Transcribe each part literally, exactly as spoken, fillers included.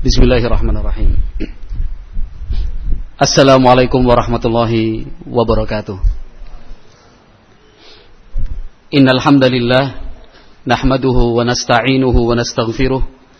Bismillahirrahmanirrahim. Assalamualaikum warahmatullahi wabarakatuh. Innal hamdalillah nahmaduhu wa nasta'inuhu wa nastaghfiruh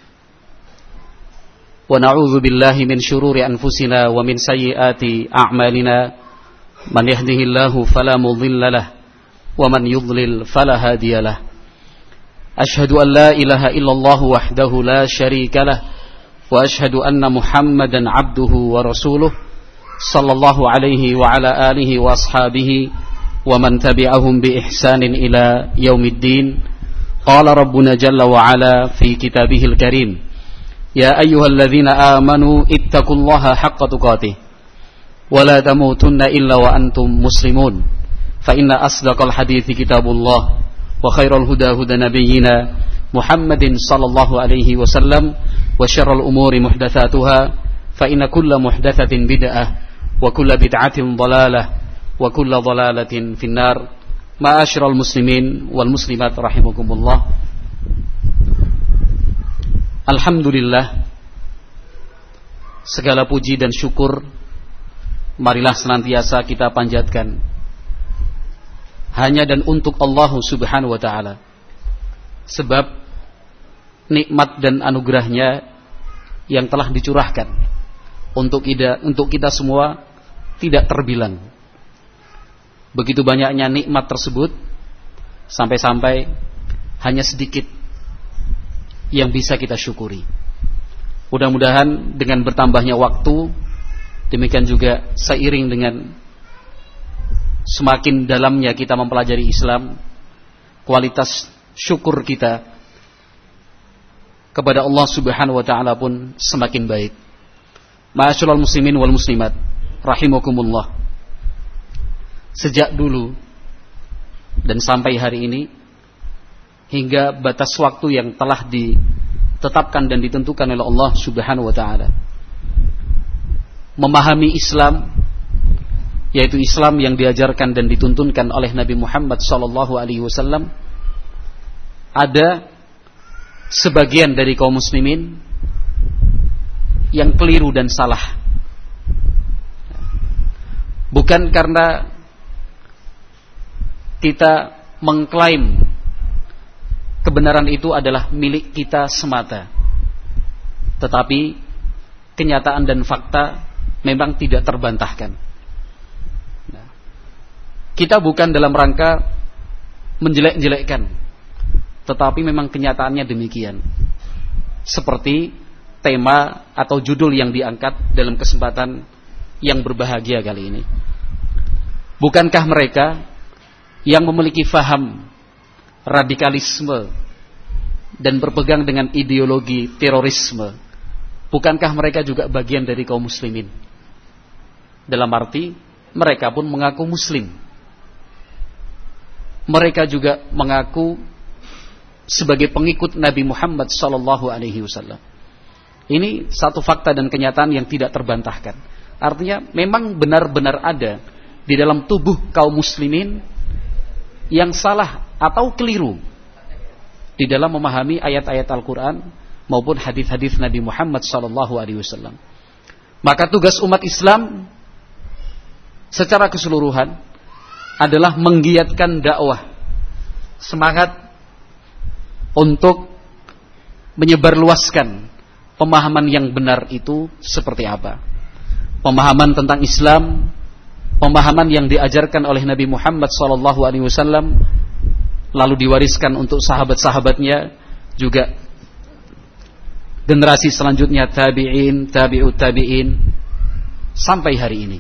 wa na'udzu billahi min shururi anfusina wa min sayyiati a'malina. Man yahdihillahu fala mudilla lahu wa man yudlil fala hadiya lahu. Ashhadu an la ilaha illallah wahdahu la syarika lahu wa ashhadu anna Muhammadan abduhu wa rasuluh sallallahu alaihi wa ala alihi wa ashabihi wa man tabi'ahum bi ihsanin ila yaumiddin. Qala rabbuna jalla wa ala fi kitabihil karim, ya ayyuhalladzina amanu ittaqullaha haqqa tuqatih wa la tamutunna illa wa antum muslimun. Fa inna asdaqal hadithi kitabullah wa khairal huda huda nabiyyina Muhammadin sallallahu alaihi wasallam wa syarrul umuri muhdatsatuha fa inna kulla muhdatsatin bid'ah wa kulla bid'atin dhalalah wa kulla dhalalatin finnar. Ma'asyiral muslimin wal muslimat rahimakumullah. Alhamdulillah, segala puji dan syukur marilah senantiasa kita panjatkan hanya dan untuk Allah Subhanahu wa taala. Sebab nikmat dan anugerahnya yang telah dicurahkan untuk kita, untuk kita semua tidak terbilang. Begitu banyaknya nikmat tersebut, sampai-sampai hanya sedikit yang bisa kita syukuri. Mudah-mudahan dengan bertambahnya waktu, demikian juga seiring dengan semakin dalamnya kita mempelajari Islam, kualitas syukur kita kepada Allah Subhanahu wa taala pun semakin baik. Ma'asyiral muslimin wal muslimat rahimakumullah. Sejak dulu dan sampai hari ini, hingga batas waktu yang telah ditetapkan dan ditentukan oleh Allah Subhanahu wa taala, memahami Islam, yaitu Islam yang diajarkan dan dituntunkan oleh Nabi Muhammad sallallahu alaihi wasallam, ada sebagian dari kaum muslimin yang keliru dan salah. Bukan karena kita mengklaim kebenaran itu adalah milik kita semata, tetapi kenyataan dan fakta memang tidak terbantahkan. Kita bukan dalam rangka menjelek-jelekkan, tetapi memang kenyataannya demikian. Seperti tema atau judul yang diangkat dalam kesempatan yang berbahagia kali ini. Bukankah mereka yang memiliki faham radikalisme dan berpegang dengan ideologi terorisme, bukankah mereka juga bagian dari kaum muslimin? Dalam arti mereka pun mengaku muslim. Mereka juga mengaku sebagai pengikut Nabi Muhammad sallallahu alaihi wasallam. Ini satu fakta dan kenyataan yang tidak terbantahkan. Artinya memang benar-benar ada di dalam tubuh kaum muslimin yang salah atau keliru di dalam memahami ayat-ayat Al-Quran maupun hadis-hadis Nabi Muhammad sallallahu alaihi wasallam. Maka tugas umat Islam secara keseluruhan adalah menggiatkan dakwah, semangat untuk menyebarluaskan pemahaman yang benar itu seperti apa. Pemahaman tentang Islam, pemahaman yang diajarkan oleh Nabi Muhammad sallallahu alaihi wasallam, lalu diwariskan untuk sahabat-sahabatnya, juga generasi selanjutnya tabi'in, tabi'ut tabi'in, sampai hari ini.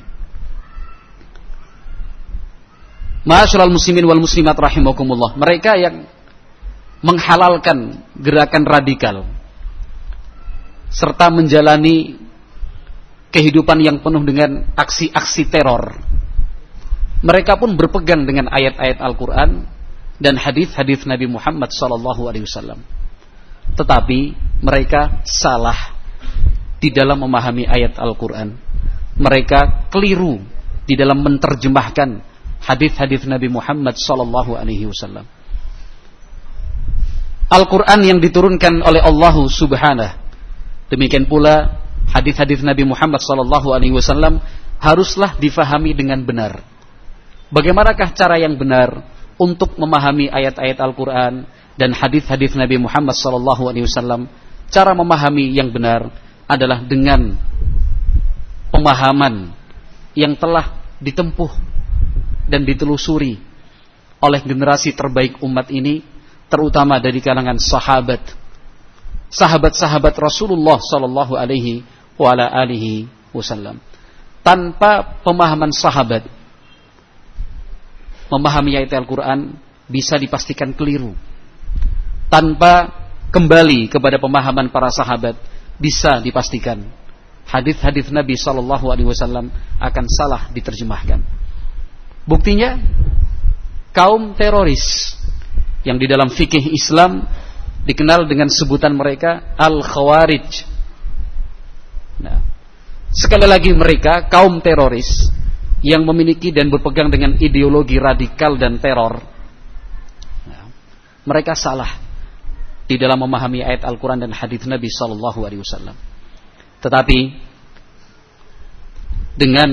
Ma'asyiral muslimin wal muslimat rahimakumullah. Mereka yang menghalalkan gerakan radikal serta menjalani kehidupan yang penuh dengan aksi-aksi teror, mereka pun berpegang dengan ayat-ayat Al-Quran dan hadis-hadis Nabi Muhammad sallallahu alaihi wasallam. Tetapi mereka salah di dalam memahami ayat Al-Quran. Mereka keliru di dalam menerjemahkan hadis-hadis Nabi Muhammad sallallahu alaihi wasallam. Al-Quran yang diturunkan oleh Allah Subhanahu Demikian pula hadis-hadis Nabi Muhammad sallallahu alaihi wasallam haruslah difahami dengan benar. Bagaimanakah cara yang benar untuk memahami ayat-ayat Al-Quran dan hadis-hadis Nabi Muhammad sallallahu alaihi wasallam? Cara memahami yang benar adalah dengan pemahaman yang telah ditempuh dan ditelusuri oleh generasi terbaik umat ini, terutama dari kalangan sahabat, sahabat-sahabat Rasulullah sallallahu alaihi wa ala alihi wasallam. Tanpa pemahaman sahabat, memahami ayat Al-Quran bisa dipastikan keliru. Tanpa kembali kepada pemahaman para sahabat, bisa dipastikan hadis-hadis Nabi sallallahu alaihi wasallam akan salah diterjemahkan. Buktinya, kaum teroris yang di dalam fikih Islam dikenal dengan sebutan mereka Al-Khawarij. Nah, sekali lagi mereka kaum teroris yang memiliki dan berpegang dengan ideologi radikal dan teror. Nah, mereka salah di dalam memahami ayat Al-Quran dan hadis Nabi sallallahu alaihi wasallam. Tetapi dengan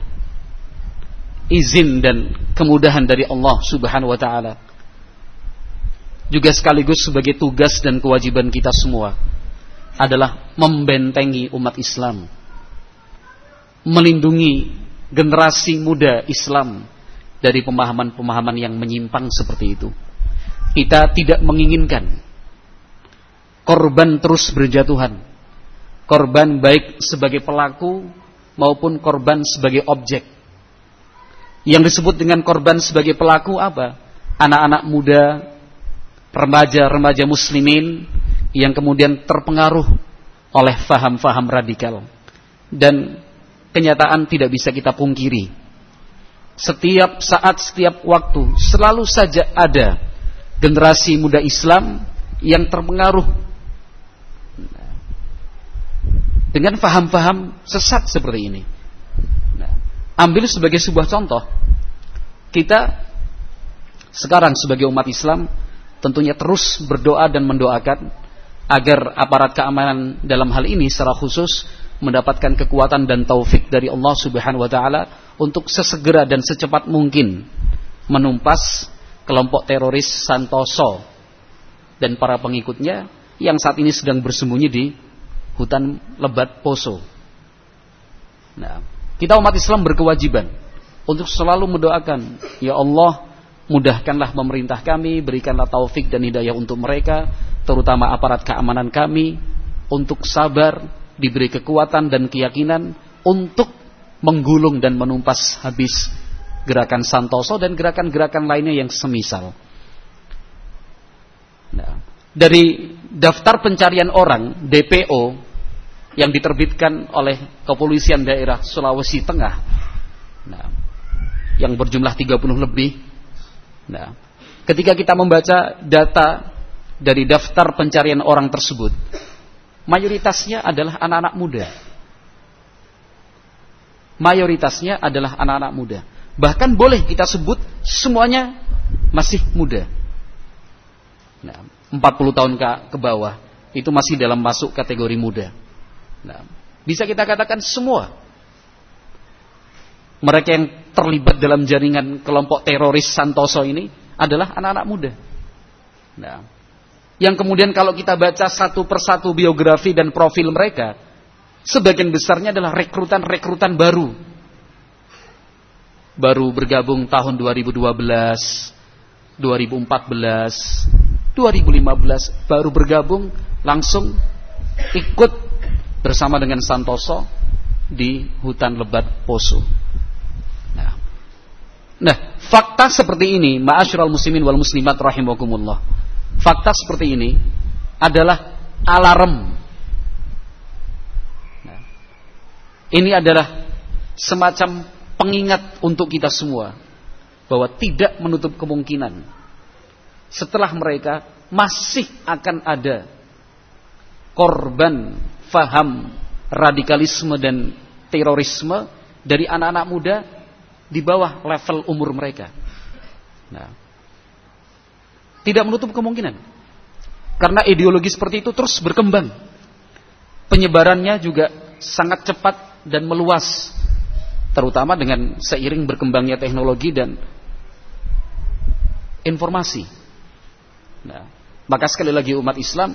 izin dan kemudahan dari Allah Subhanahu wa taala, juga sekaligus sebagai tugas dan kewajiban kita semua adalah membentengi umat Islam, melindungi generasi muda Islam dari pemahaman-pemahaman yang menyimpang seperti itu. Kita tidak menginginkan korban terus berjatuhan, korban baik sebagai pelaku maupun korban sebagai objek. Yang disebut dengan korban sebagai pelaku apa? Anak-anak muda, remaja-remaja muslimin yang kemudian terpengaruh oleh faham-faham radikal. Dan kenyataan tidak bisa kita pungkiri, setiap saat, setiap waktu selalu saja ada generasi muda Islam yang terpengaruh dengan faham-faham sesat seperti ini. Nah, ambil sebagai sebuah contoh, kita sekarang sebagai umat Islam tentunya terus berdoa dan mendoakan agar aparat keamanan dalam hal ini secara khusus mendapatkan kekuatan dan taufik dari Allah Subhanahu wa taala untuk sesegera dan secepat mungkin menumpas kelompok teroris Santoso dan para pengikutnya yang saat ini sedang bersembunyi di hutan lebat Poso. Nah, kita umat Islam berkewajiban untuk selalu mendoakan, ya Allah, mudahkanlah pemerintah kami, berikanlah taufik dan hidayah untuk mereka, terutama aparat keamanan kami, untuk sabar, diberi kekuatan dan keyakinan untuk menggulung dan menumpas habis gerakan Santoso dan gerakan-gerakan lainnya yang semisal. Nah, dari daftar pencarian orang D P O yang diterbitkan oleh Kepolisian Daerah Sulawesi Tengah, nah, yang berjumlah tiga puluh lebih. Nah, ketika kita membaca data dari daftar pencarian orang tersebut, mayoritasnya adalah anak-anak muda. Mayoritasnya adalah anak-anak muda. Bahkan boleh kita sebut semuanya masih muda. Nah, empat puluh tahun ke, ke bawah itu masih dalam masuk kategori muda. Nah, bisa kita katakan semua mereka yang terlibat dalam jaringan kelompok teroris Santoso ini adalah anak-anak muda. Nah, yang kemudian kalau kita baca satu persatu biografi dan profil mereka, sebagian besarnya adalah rekrutan-rekrutan baru. Baru bergabung tahun dua ribu dua belas, dua ribu empat belas, dua ribu lima belas, baru bergabung langsung ikut bersama dengan Santoso di hutan lebat Poso. Nah, nah fakta seperti ini, ma'asyiral muslimin wal muslimat rahimakumullah, fakta seperti ini adalah alarm. Nah, ini adalah semacam pengingat untuk kita semua bahwa tidak menutup kemungkinan setelah mereka masih akan ada korban faham radikalisme dan terorisme dari anak-anak muda di bawah level umur mereka. Nah, tidak menutup kemungkinan karena ideologi seperti itu terus berkembang. penyebarannya juga sangat cepat dan meluas, terutama dengan seiring berkembangnya teknologi dan informasi. Nah, maka sekali lagi umat Islam,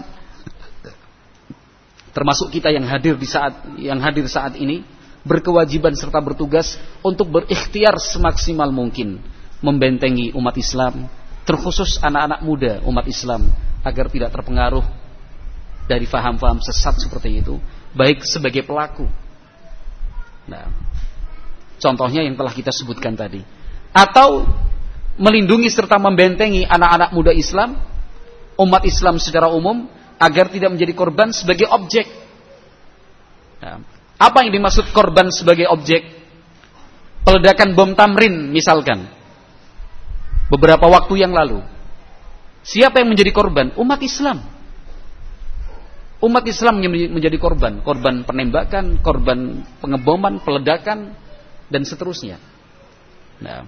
termasuk kita yang hadir di saat yang hadir saat ini, berkewajiban serta bertugas untuk berikhtiar semaksimal mungkin membentengi umat Islam, terkhusus anak-anak muda umat Islam, agar tidak terpengaruh dari faham-faham sesat seperti itu, baik sebagai pelaku. Nah, contohnya yang telah kita sebutkan tadi, atau melindungi serta membentengi anak-anak muda Islam, umat Islam secara umum, agar tidak menjadi korban sebagai objek. Nah, apa yang dimaksud korban sebagai objek? Peledakan bom Tamrin misalkan, beberapa waktu yang lalu, siapa yang menjadi korban? Umat Islam. Umat Islam menjadi korban, korban penembakan, korban pengeboman, peledakan, dan seterusnya. Nah,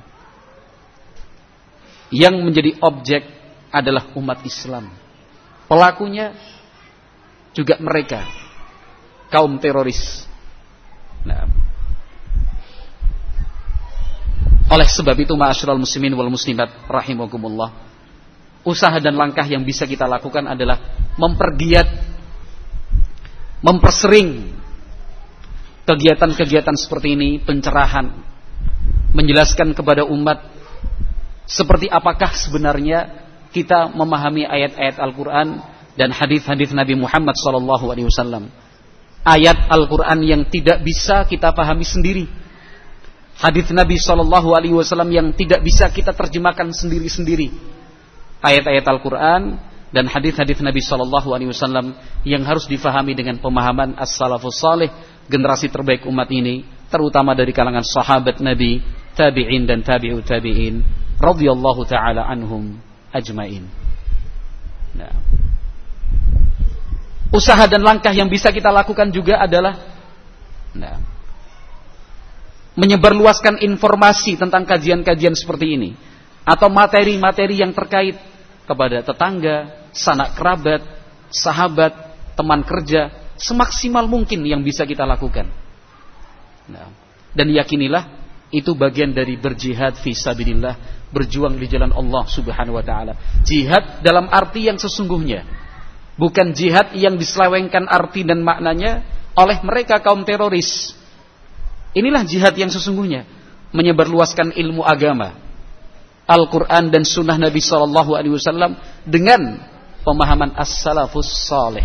yang menjadi objek adalah umat Islam. Pelakunya juga mereka, kaum teroris. Nah, oleh sebab itu, ma'asyiral muslimin wal muslimat rahimakumullah, usaha dan langkah yang bisa kita lakukan adalah mempergiat, mempersering kegiatan-kegiatan seperti ini, pencerahan, menjelaskan kepada umat seperti apakah sebenarnya kita memahami ayat-ayat Al-Quran dan hadis-hadis Nabi Muhammad sallallahu alaihi wasallam. Ayat Al-Quran yang tidak bisa kita pahami sendiri, hadis Nabi sallallahu alaihi wasallam yang tidak bisa kita terjemahkan sendiri-sendiri. Ayat-ayat Al-Quran dan hadis-hadis Nabi sallallahu alaihi wasallam yang harus difahami dengan pemahaman as-salafus salih, generasi terbaik umat ini, terutama dari kalangan sahabat Nabi, tabi'in dan tabi'ut tabi'in radhiyallahu taala anhum ajmain. Nah, usaha dan langkah yang bisa kita lakukan juga adalah nah, menyebarluaskan informasi tentang kajian-kajian seperti ini, atau materi-materi yang terkait kepada tetangga, sanak kerabat, sahabat, teman kerja, semaksimal mungkin yang bisa kita lakukan. Nah, dan yakinilah itu bagian dari berjihad fi sabilillah, berjuang di jalan Allah Subhanahu wa taala. Jihad dalam arti yang sesungguhnya, bukan jihad yang diselewengkan arti dan maknanya oleh mereka kaum teroris. Inilah jihad yang sesungguhnya, menyebarluaskan ilmu agama, Al-Quran dan Sunnah Nabi Sallallahu Alaihi Wasallam dengan pemahaman as-salafus salih.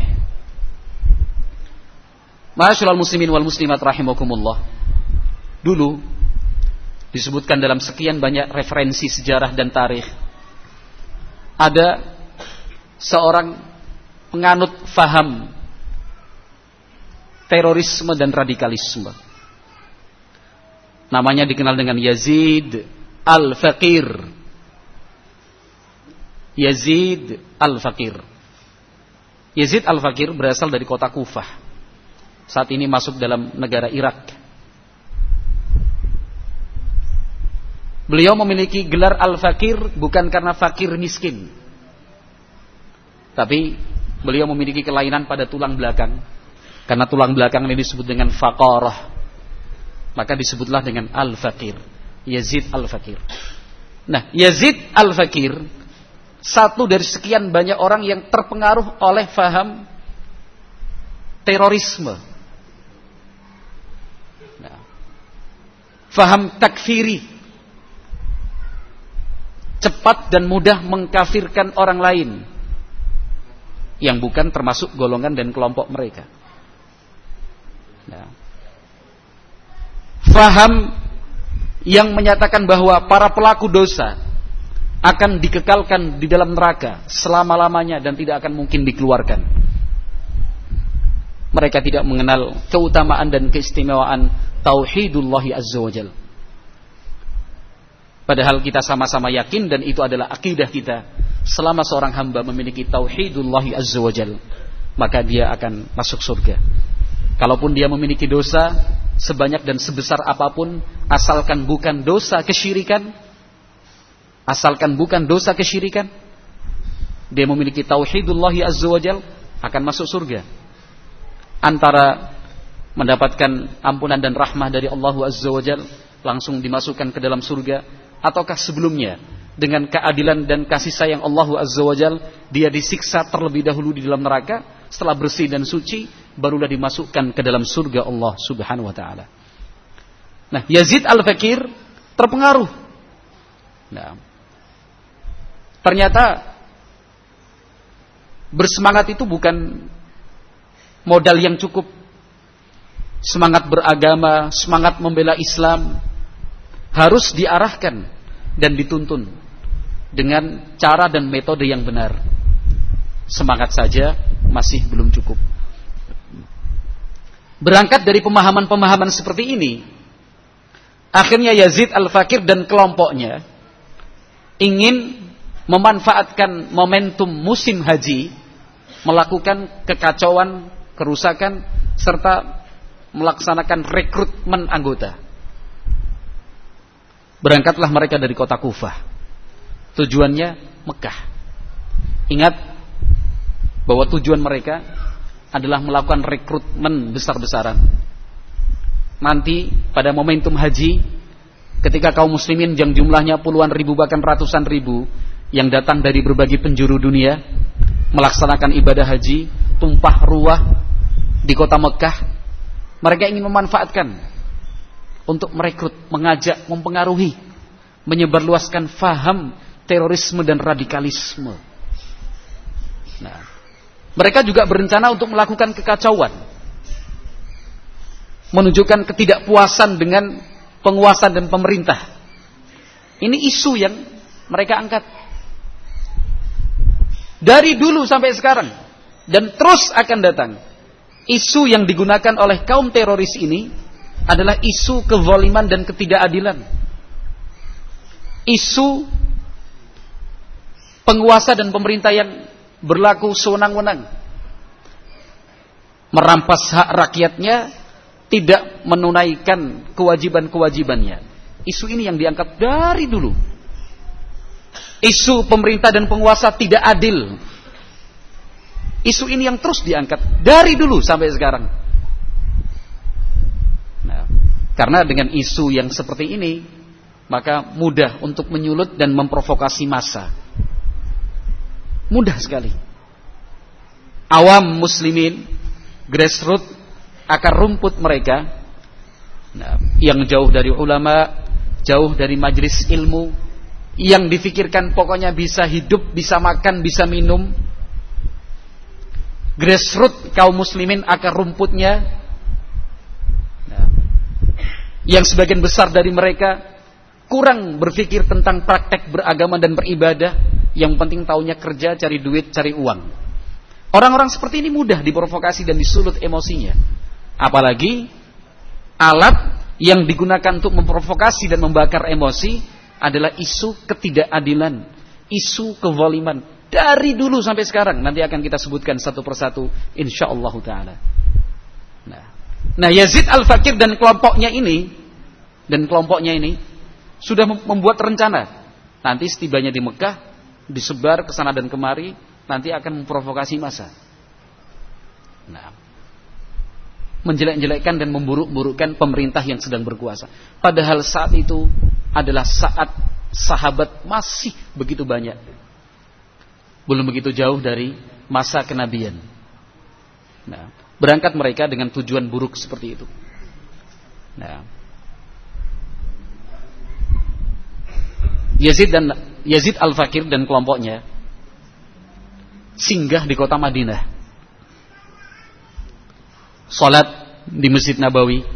Ma'asyiral muslimin wal muslimat rahimakumullah. Dulu disebutkan dalam sekian banyak referensi sejarah dan tarikh, ada seorang penganut faham terorisme dan radikalisme. Namanya dikenal dengan Yazid Al-Faqir. Yazid Al-Faqir. Yazid Al-Faqir berasal dari kota Kufah. Saat ini masuk dalam negara Irak. Beliau memiliki gelar Al-Faqir bukan karena fakir miskin, tapi beliau memiliki kelainan pada tulang belakang. Karena tulang belakang ini disebut dengan faqarah, maka disebutlah dengan Al-Faqir, Yazid Al-Faqir. Nah, Yazid Al-Faqir satu dari sekian banyak orang yang terpengaruh oleh faham terorisme, nah, faham takfiri, cepat dan mudah mengkafirkan orang lain yang bukan termasuk golongan dan kelompok mereka. Nah, faham yang menyatakan bahwa para pelaku dosa akan dikekalkan di dalam neraka selama-lamanya dan tidak akan mungkin dikeluarkan. Mereka tidak mengenal keutamaan dan keistimewaan tauhidullahi azza wajal. Padahal kita sama-sama yakin dan itu adalah akidah kita. Selama seorang hamba memiliki tauhidullahi azza wajal, maka dia akan masuk surga. Kalaupun dia memiliki dosa sebanyak dan sebesar apapun, asalkan bukan dosa kesyirikan, asalkan bukan dosa kesyirikan, dia memiliki tauhidullahi azza wajal, akan masuk surga. antara mendapatkan ampunan dan rahmah dari Allah Azza wa Jalla langsung dimasukkan ke dalam surga, ataukah sebelumnya dengan keadilan dan kasih sayang Allah Azza wa Jalla dia disiksa terlebih dahulu di dalam neraka, setelah bersih dan suci barulah dimasukkan ke dalam surga Allah Subhanahu wa taala. Nah, Yazid Al-Fakir terpengaruh. Nah, ternyata bersemangat itu bukan modal yang cukup. Semangat beragama, semangat membela Islam harus diarahkan dan dituntun dengan cara dan metode yang benar. Semangat saja masih belum cukup. Berangkat dari pemahaman-pemahaman seperti ini, akhirnya Yazid Al-Fakir dan kelompoknya ingin memanfaatkan momentum musim haji, melakukan kekacauan, kerusakan, serta melaksanakan rekrutmen anggota. Berangkatlah mereka dari kota Kufah. Tujuannya Mekah. Ingat bahwa tujuan mereka adalah melakukan rekrutmen besar-besaran. Nanti pada momentum haji, ketika kaum muslimin yang jumlahnya puluhan ribu bahkan ratusan ribu yang datang dari berbagai penjuru dunia melaksanakan ibadah haji, tumpah ruah di kota Mekah, mereka ingin memanfaatkan untuk merekrut, mengajak, mempengaruhi, menyebarluaskan faham terorisme dan radikalisme. Nah, mereka juga berencana untuk melakukan kekacauan, menunjukkan ketidakpuasan dengan penguasa dan pemerintah. Ini isu yang mereka angkat dari dulu sampai sekarang dan terus akan datang. Isu yang digunakan oleh kaum teroris ini adalah isu kezaliman dan ketidakadilan. Isu penguasa dan pemerintah yang berlaku sewenang-wenang, merampas hak rakyatnya, tidak menunaikan kewajiban-kewajibannya. Isu ini yang diangkat dari dulu. Isu pemerintah dan penguasa tidak adil. Isu ini yang terus diangkat dari dulu sampai sekarang. Nah, karena dengan isu yang seperti ini, maka mudah untuk menyulut dan memprovokasi massa. Mudah sekali. Awam muslimin, grassroots, akar rumput mereka, nah, yang jauh dari ulama, jauh dari majelis ilmu, yang difikirkan pokoknya bisa hidup, bisa makan, bisa minum. Grassroots kaum muslimin, akar rumputnya, nah, yang sebagian besar dari mereka kurang berpikir tentang praktek beragama dan beribadah, yang penting taunya kerja, cari duit, cari uang. Orang-orang seperti ini mudah diprovokasi dan disulut emosinya. Apalagi alat yang digunakan untuk memprovokasi dan membakar emosi adalah isu ketidakadilan, isu kezaliman. Dari dulu sampai sekarang, nanti akan kita sebutkan satu persatu insyaallah taala. Nah, nah Yazid Al-Fakir dan kelompoknya ini dan kelompoknya ini sudah membuat rencana. Nanti setibanya di Mekah, disebar ke sana dan kemari, nanti akan memprovokasi massa. Nah, menjelek-jelekkan dan memburuk-burukkan pemerintah yang sedang berkuasa. Padahal saat itu adalah saat sahabat masih begitu banyak. Belum begitu jauh dari masa kenabian. Nah, berangkat mereka dengan tujuan buruk seperti itu. Nah, Yazid dan Yazid Al-Fakir dan kelompoknya singgah di kota Madinah. Salat di Masjid Nabawi.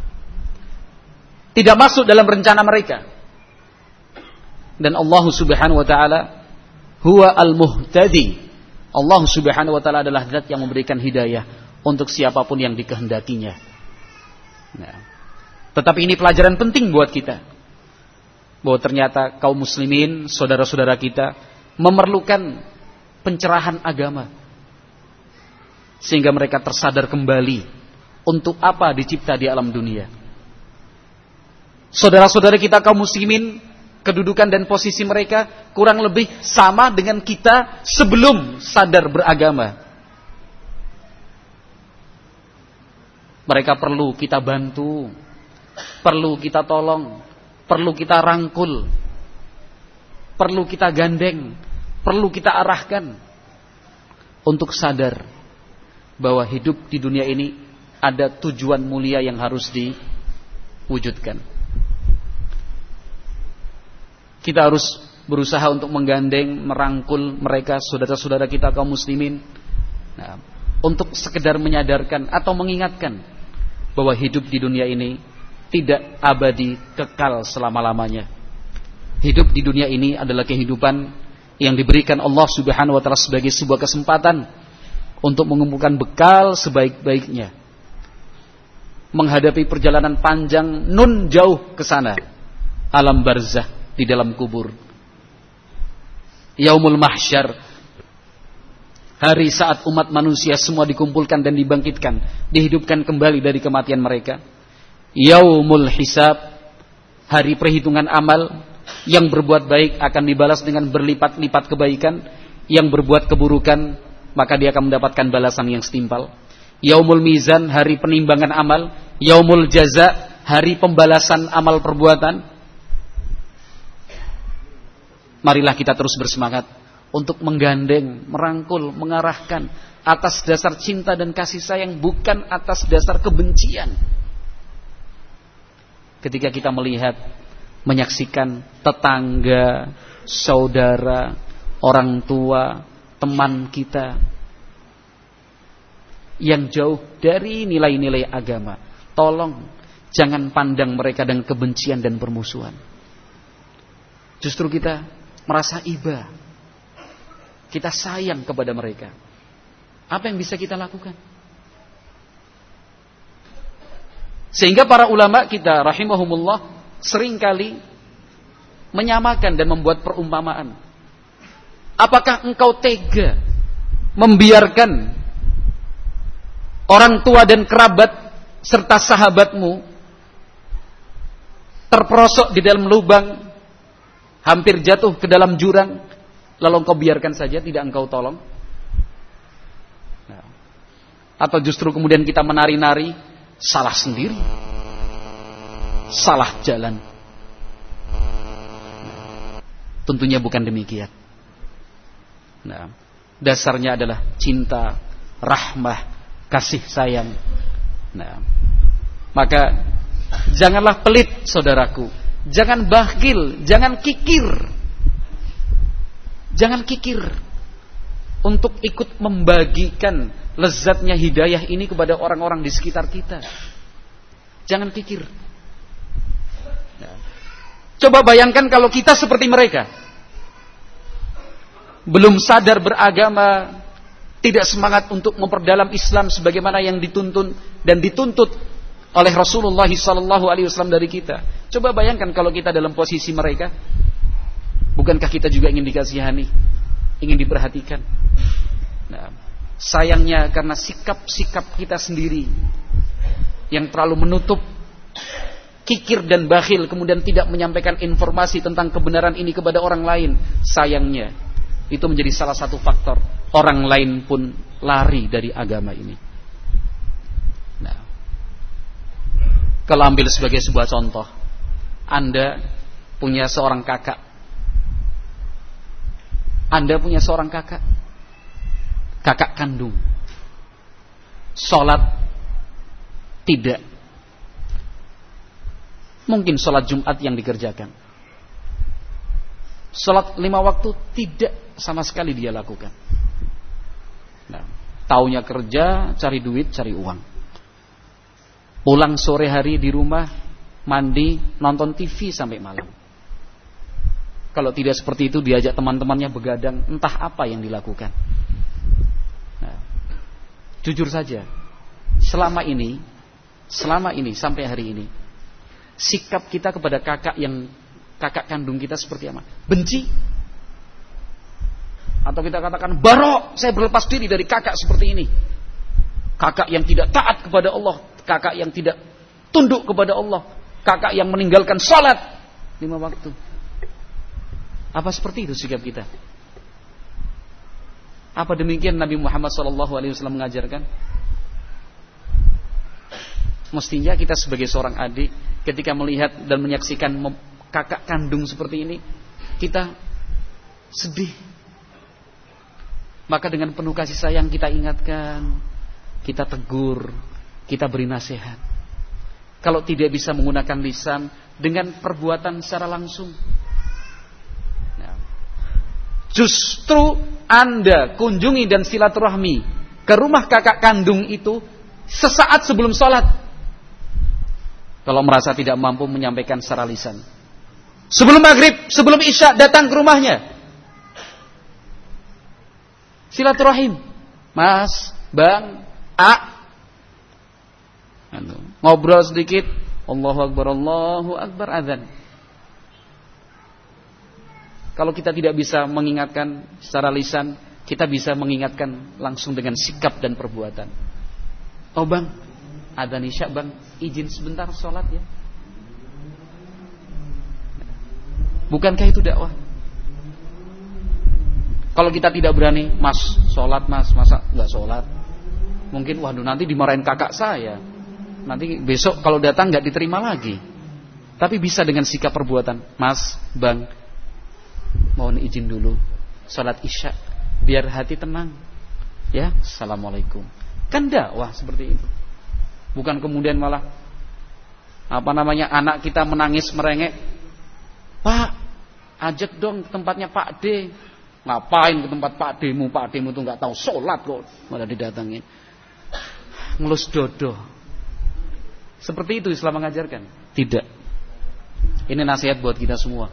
Tidak masuk dalam rencana mereka. Dan Allah Subhanahu wa taala huwa al-muhtadi. Allah Subhanahu wa taala adalah zat yang memberikan hidayah untuk siapapun yang dikehendakinya. Nah, tetapi ini pelajaran penting buat kita. Bahwa ternyata kaum muslimin, saudara-saudara kita memerlukan pencerahan agama. Sehingga mereka tersadar kembali untuk apa dicipta di alam dunia. Saudara-saudara kita kaum muslimin, kedudukan dan posisi mereka kurang lebih sama dengan kita sebelum sadar beragama. Mereka perlu kita bantu, perlu kita tolong, perlu kita rangkul, perlu kita gandeng, perlu kita arahkan untuk sadar bahwa hidup di dunia ini ada tujuan mulia yang harus diwujudkan. Kita harus berusaha untuk menggandeng, merangkul mereka, saudara-saudara kita kaum muslimin, nah, untuk sekedar menyadarkan atau mengingatkan bahwa hidup di dunia ini tidak abadi kekal selama-lamanya. Hidup di dunia ini adalah kehidupan yang diberikan Allah Subhanahu wa taala sebagai sebuah kesempatan untuk mengumpulkan bekal sebaik-baiknya, menghadapi perjalanan panjang nun jauh ke sana, alam barzah, di dalam kubur, yaumul mahsyar, hari saat umat manusia semua dikumpulkan dan dibangkitkan, dihidupkan kembali dari kematian mereka. Yaumul hisab, hari perhitungan amal. Yang berbuat baik akan dibalas dengan berlipat-lipat kebaikan, yang berbuat keburukan maka dia akan mendapatkan balasan yang setimpal. Yaumul mizan, hari penimbangan amal. Yaumul jaza, hari pembalasan amal perbuatan. Marilah kita terus bersemangat untuk menggandeng, merangkul, mengarahkan atas dasar cinta dan kasih sayang, bukan atas dasar kebencian. Ketika kita melihat, menyaksikan tetangga, saudara, orang tua, teman kita yang jauh dari nilai-nilai agama, tolong jangan pandang mereka dengan kebencian dan permusuhan. Justru kita merasa iba, kita sayang kepada mereka. Apa yang bisa kita lakukan? Sehingga para ulama kita rahimahumullah seringkali menyamakan dan membuat perumpamaan. Apakah engkau tega membiarkan orang tua dan kerabat serta sahabatmu terperosok di dalam lubang, hampir jatuh ke dalam jurang, lalu engkau biarkan saja, tidak engkau tolong? Nah, atau justru kemudian kita menari-nari, salah sendiri, salah jalan? Nah, tentunya bukan demikian. Nah, dasarnya adalah cinta, rahmah, kasih sayang. Nah, maka janganlah pelit, saudaraku. Jangan bakhil, jangan kikir. Jangan kikir untuk ikut membagikan lezatnya hidayah ini kepada orang-orang di sekitar kita. Jangan kikir. Nah, coba bayangkan kalau kita seperti mereka, belum sadar beragama, tidak semangat untuk memperdalam Islam sebagaimana yang dituntun dan dituntut oleh Rasulullah sallallahu alaihi wasallam dari kita. Coba bayangkan kalau kita dalam posisi mereka. Bukankah kita juga ingin dikasihani, ingin diperhatikan? Nah, sayangnya karena sikap-sikap kita sendiri yang terlalu menutup, kikir dan bakhil, kemudian tidak menyampaikan informasi tentang kebenaran ini kepada orang lain, sayangnya itu menjadi salah satu faktor orang lain pun lari dari agama ini. Nah, kalau ambil sebagai sebuah contoh, Anda punya seorang kakak, Anda punya seorang kakak, kakak kandung, sholat tidak, mungkin sholat Jumat yang dikerjakan, sholat lima waktu tidak sama sekali dia lakukan. Nah, taunya kerja, cari duit, cari uang, pulang sore hari di rumah, mandi, nonton T V sampai malam. Kalau tidak seperti itu, diajak teman-temannya begadang, entah apa yang dilakukan. Nah, jujur saja, selama ini, selama ini sampai hari ini, sikap kita kepada kakak yang kakak kandung kita seperti apa? Benci? Atau kita katakan, barok, saya berlepas diri dari kakak seperti ini. Kakak yang tidak taat kepada Allah, kakak yang tidak tunduk kepada Allah, kakak yang meninggalkan salat lima waktu. Apa seperti itu sikap kita? Apa demikian Nabi Muhammad shallallahu alaihi wasallam mengajarkan? Mestinya kita sebagai seorang adik ketika melihat dan menyaksikan kakak kandung seperti ini, kita sedih. Maka dengan penuh kasih sayang kita ingatkan, kita tegur, kita beri nasihat. Kalau tidak bisa menggunakan lisan, dengan perbuatan secara langsung. Nah, justru Anda kunjungi dan silaturahmi ke rumah kakak kandung itu sesaat sebelum sholat. Kalau merasa tidak mampu menyampaikan secara lisan, sebelum maghrib, sebelum isya, datang ke rumahnya. Silaturahim, Mas, Bang, A, ngobrol sedikit, Allahu Akbar, Allahu Akbar, azan. Kalau kita tidak bisa mengingatkan secara lisan, kita bisa mengingatkan langsung dengan sikap dan perbuatan. Oh bang, adzan isya bang, izin sebentar sholat ya. Bukankah itu dakwah? Kalau kita tidak berani, mas sholat mas, masa nggak sholat? Mungkin waduh nanti dimarahin kakak saya, nanti besok kalau datang nggak diterima lagi. Tapi bisa dengan sikap perbuatan, mas, bang, mohon izin dulu sholat isya, biar hati tenang. Ya, assalamualaikum. Kan dakwah seperti itu. Bukan kemudian malah apa namanya anak kita menangis merengek, Pak, ajak dong ke tempatnya Pak D. Ngapain ke tempat Pak D-mu? Pak D-mu tuh nggak tahu sholat kok, malah didatangin. Ngelus dodo. Seperti itu Islam mengajarkan? Tidak. Ini nasihat buat kita semua.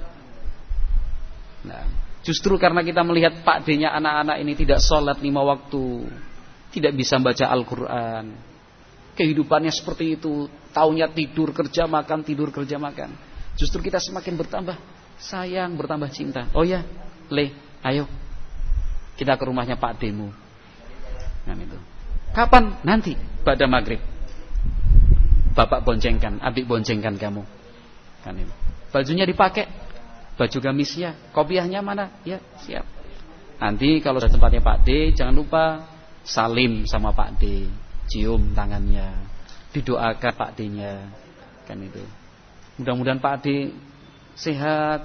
Nah, justru karena kita melihat Pak D-nya anak-anak ini tidak sholat lima waktu, tidak bisa baca Al-Quran, kehidupannya seperti itu, taunya tidur kerja makan, tidur kerja makan. Justru kita semakin bertambah sayang, bertambah cinta. Oh ya, Le, ayo kita ke rumahnya Pak D-mu. Nah, itu. Kapan? Nanti pada maghrib. Bapak boncengkan, adik boncengkan kamu. Kan itu. Bajunya dipakai, baju gamisnya, kopiahnya mana? Ya, siap. Nanti kalau sudah tempatnya Pak D, jangan lupa salim sama Pak D, cium tangannya, didoakan Pak D-nya. Kan itu. Mudah-mudahan Pak D sehat,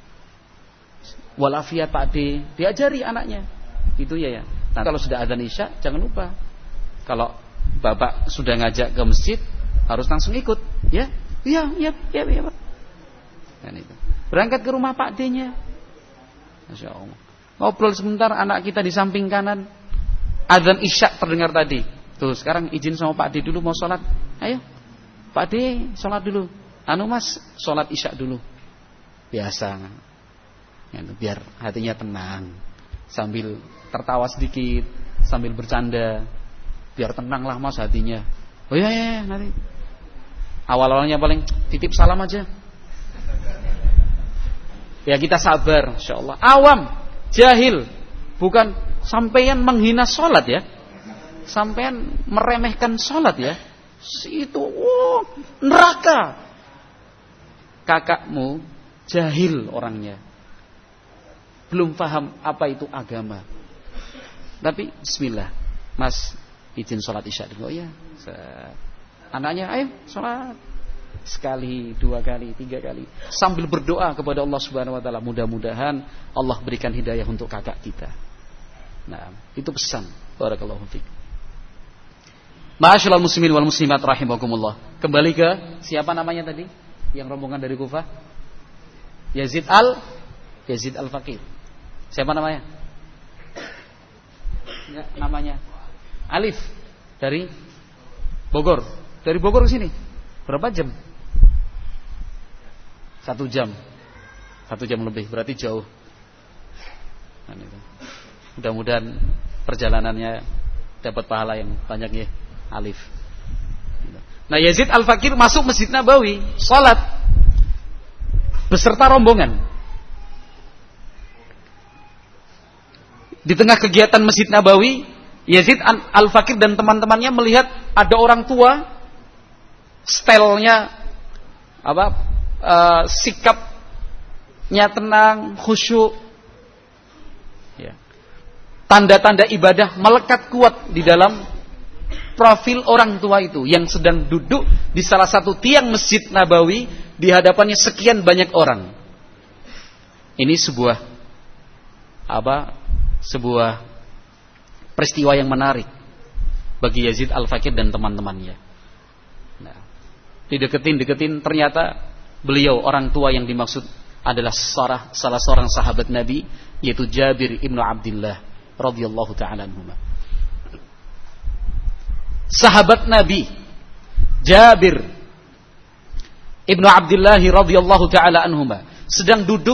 walafiat Pak D, diajari anaknya. Itu ya ya. Nah, kalau sudah adzan isya, jangan lupa. Kalau Bapak sudah ngajak ke masjid, harus langsung ikut, ya? Iya, iya, iya, iya, Pak. Dan itu. Berangkat ke rumah Pak D-nya. Masya Allah. Ngobrol sebentar, anak kita di samping kanan. Adzan isya terdengar tadi. Tuh, sekarang izin sama Pak D dulu mau sholat. Ayo, Pak D sholat dulu. Anu mas, sholat isya dulu. Biasa. Ya, biar hatinya tenang. Sambil tertawa sedikit, sambil bercanda. Biar tenanglah mas hatinya. Oh iya, iya, iya nanti. Awal-awalnya paling titip salam aja. Ya kita sabar, insyaallah. Awam, jahil, bukan sampean menghina sholat ya, sampean meremehkan sholat ya. Itu oh, neraka. Kakakmu jahil orangnya, belum paham apa itu agama. Tapi Bismillah, mas izin sholat isya dulu. Oh ya, anaknya ayo sholat. Sekali, dua kali, tiga kali, sambil berdoa kepada Allah Subhanahu Wa Taala, mudah-mudahan Allah berikan hidayah untuk kakak kita. Nah, itu pesan. Barakallahu fiik. Ma'asyiral muslimin wal muslimat rahimakumullah. Kembali ke siapa namanya tadi? Yang rombongan dari Kufah? Yazid al Yazid al-Faqir. Siapa namanya? Ya, namanya Alif dari Bogor. Dari Bogor ke sini berapa jam? Satu jam. Satu jam lebih, berarti jauh. Nah, mudah-mudahan perjalanannya dapat pahala yang banyak ya, Alif. Nah, Yazid al-Faqir masuk Masjid Nabawi, salat beserta rombongan. Di tengah kegiatan Masjid Nabawi, Yazid al-Faqir dan teman-temannya melihat ada orang tua, stylenya apa, uh, sikapnya tenang, khusyuk, ya. Tanda-tanda ibadah melekat kuat di dalam profil orang tua itu yang sedang duduk di salah satu tiang Masjid Nabawi, di hadapannya sekian banyak orang. Ini sebuah apa? Sebuah peristiwa yang menarik bagi Yazid Al-Fakir dan teman-temannya. Nah, dideketin-deketin, ternyata beliau orang tua yang dimaksud adalah salah, salah seorang sahabat Nabi, yaitu Jabir ibnu Abdullah radhiyallahu ta'ala anhuma. Sahabat Nabi Jabir ibnu Abdullah radhiyallahu ta'ala anhuma sedang duduk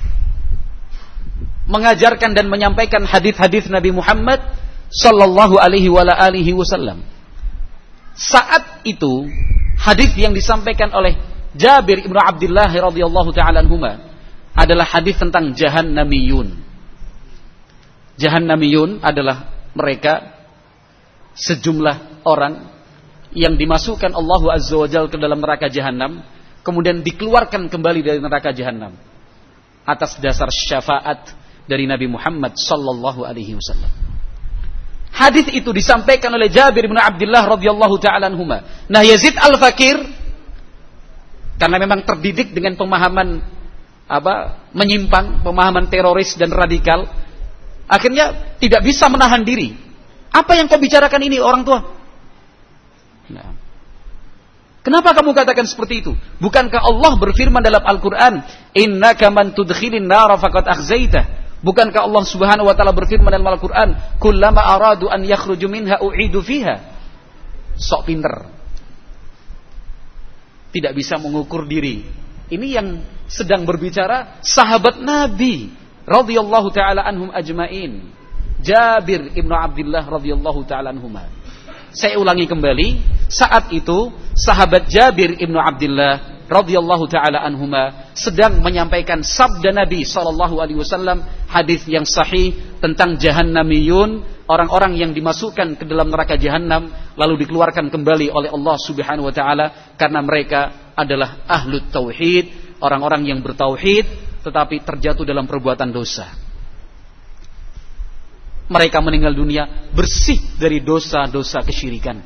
mengajarkan dan menyampaikan hadis-hadis Nabi Muhammad sallallahu alaihi wa alihi wasallam. Saat itu hadis yang disampaikan oleh Jabir ibnu Abdullah radhiyallahu ta'ala anhuma adalah hadis tentang Jahannamiyun. Jahannamiyun adalah mereka sejumlah orang yang dimasukkan Allah Azza wa Jalla ke dalam neraka Jahannam, kemudian dikeluarkan kembali dari neraka Jahannam atas dasar syafaat dari Nabi Muhammad sallallahu alaihi wasallam. Hadis itu disampaikan oleh Jabir bin Abdullah radhiyallahu ta'ala anhuma. Nah, Yazid Al-Fakir karena memang terdidik dengan pemahaman apa? menyimpang, pemahaman teroris dan radikal, akhirnya tidak bisa menahan diri. Apa yang kau bicarakan ini, orang tua? Nah, kenapa kamu katakan seperti itu? Bukankah Allah berfirman dalam Al-Quran, innaka man tudkhilin nara faqad akhzaitah. Bukankah Allah Subhanahu wa taala berfirman dalam Al-Qur'an, kullama aradu an yakhruju minha u'idu fiha. Sok pinter. Tidak bisa mengukur diri. Ini yang sedang berbicara sahabat Nabi radhiyallahu taala anhum ajmain. Jabir ibnu Abdullah radhiyallahu taala anhuma. Saya ulangi kembali, saat itu sahabat Jabir ibnu Abdullah radhiyallahu taala anhuma sedang menyampaikan sabda Nabi sallallahu alaihi wasallam, hadis yang sahih tentang Jahannamiyun, orang-orang yang dimasukkan ke dalam neraka Jahannam lalu dikeluarkan kembali oleh Allah Subhanahu wa taala karena mereka adalah ahlut tauhid, orang-orang yang bertauhid tetapi terjatuh dalam perbuatan dosa. Mereka meninggal dunia bersih dari dosa-dosa kesyirikan.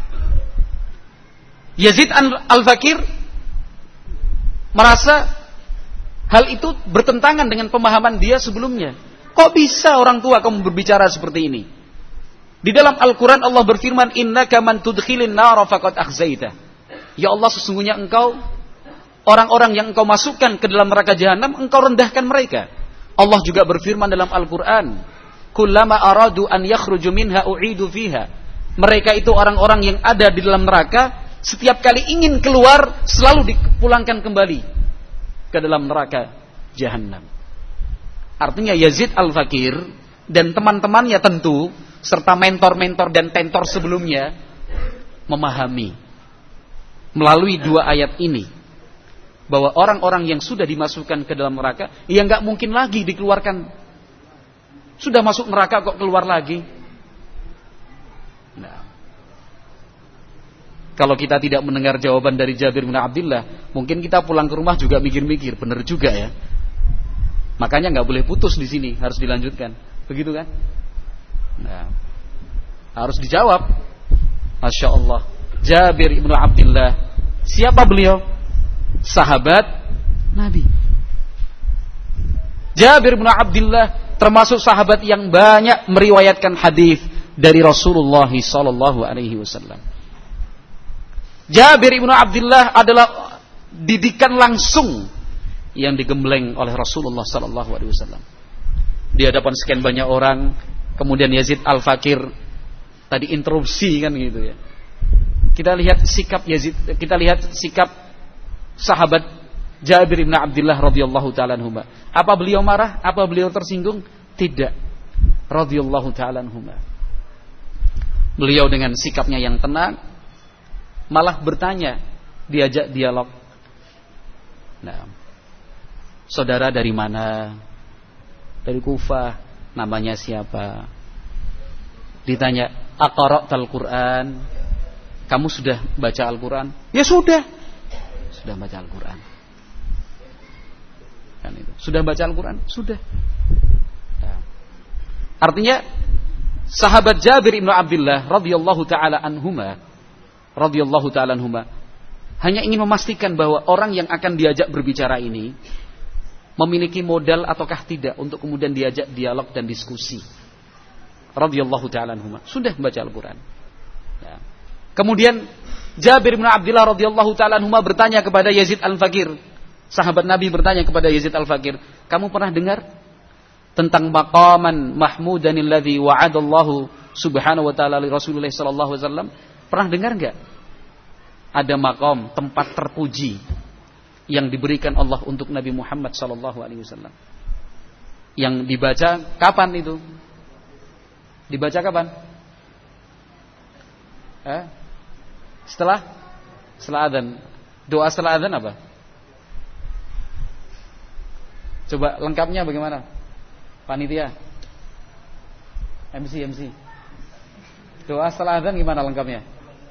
Yazid Al-Fakir merasa hal itu bertentangan dengan pemahaman dia sebelumnya. Kok bisa orang tua kamu berbicara seperti ini? Di dalam Al-Quran Allah berfirman, innaka man tudkhilin nara faqad akhzaitah. Ya Allah, sesungguhnya engkau, orang-orang yang engkau masukkan ke dalam neraka Jahannam, engkau rendahkan mereka. Allah juga berfirman dalam Al-Quran, kullama aradu an yakhruju minha u'idu fiha. Mereka itu orang-orang yang ada di dalam neraka, setiap kali ingin keluar selalu dipulangkan kembali ke dalam neraka Jahannam. Artinya Yazid Al-Fakir dan teman-temannya tentu serta mentor-mentor dan tentor sebelumnya memahami melalui dua ayat ini bahwa orang-orang yang sudah dimasukkan ke dalam neraka ya nggak mungkin lagi dikeluarkan. Sudah masuk neraka kok keluar lagi? Nah, kalau kita tidak mendengar jawaban dari Jabir bin Abdullah, mungkin kita pulang ke rumah juga mikir-mikir, benar juga ya. Makanya nggak boleh putus di sini, harus dilanjutkan, begitu kan? Nah, harus dijawab. Masya Allah, Jabir bin Abdullah, siapa beliau? Sahabat Nabi. Jabir bin Abdullah termasuk sahabat yang banyak meriwayatkan hadis dari Rasulullah sallallahu alaihi wasallam. Jabir bin Abdullah adalah didikan langsung yang digembleng oleh Rasulullah sallallahu alaihi wasallam. Di hadapan sekian banyak orang, kemudian Yazid Al-Fakir tadi interupsi kan gitu ya. Kita lihat sikap Yazid, kita lihat sikap sahabat Jabir bin Abdullah radhiyallahu taala anhuma. Apa beliau marah? Apa beliau tersinggung? Tidak. Radhiyallahu taala anhuma. Beliau dengan sikapnya yang tenang malah bertanya, diajak dialog. Nah, saudara dari mana? Dari Kufah. Namanya siapa? Ditanya, aqra'tal Qur'an? Kamu sudah baca Al-Qur'an? Ya sudah. Sudah baca Al-Qur'an. Kan itu. Sudah baca Al-Quran? Sudah. Nah. Artinya sahabat Jabir bin Abdullah radhiyallahu taala anhuma radhiyallahu taala anhuma hanya ingin memastikan bahwa orang yang akan diajak berbicara ini memiliki modal ataukah tidak untuk kemudian diajak dialog dan diskusi. Radhiyallahu taala anhuma sudah membaca Al-Qur'an. Ya. Kemudian Jabir bin Abdullah radhiyallahu taala anhuma bertanya kepada Yazid Al-Faqir. Sahabat Nabi bertanya kepada Yazid Al-Faqir, "Kamu pernah dengar tentang maqaman mahmudan alladzi wa'adallahu subhanahu wa ta'ala li Rasulillah sallallahu alaihi wasallam? Pernah dengar enggak? Ada maqam, tempat terpuji yang diberikan Allah untuk Nabi Muhammad sallallahu alaihi wasallam. Yang dibaca kapan itu? Dibaca kapan? Eh? Setelah setelah adzan. Doa setelah adzan apa? Coba lengkapnya bagaimana? Panitia. M C M C. Doa setelah adzan gimana lengkapnya?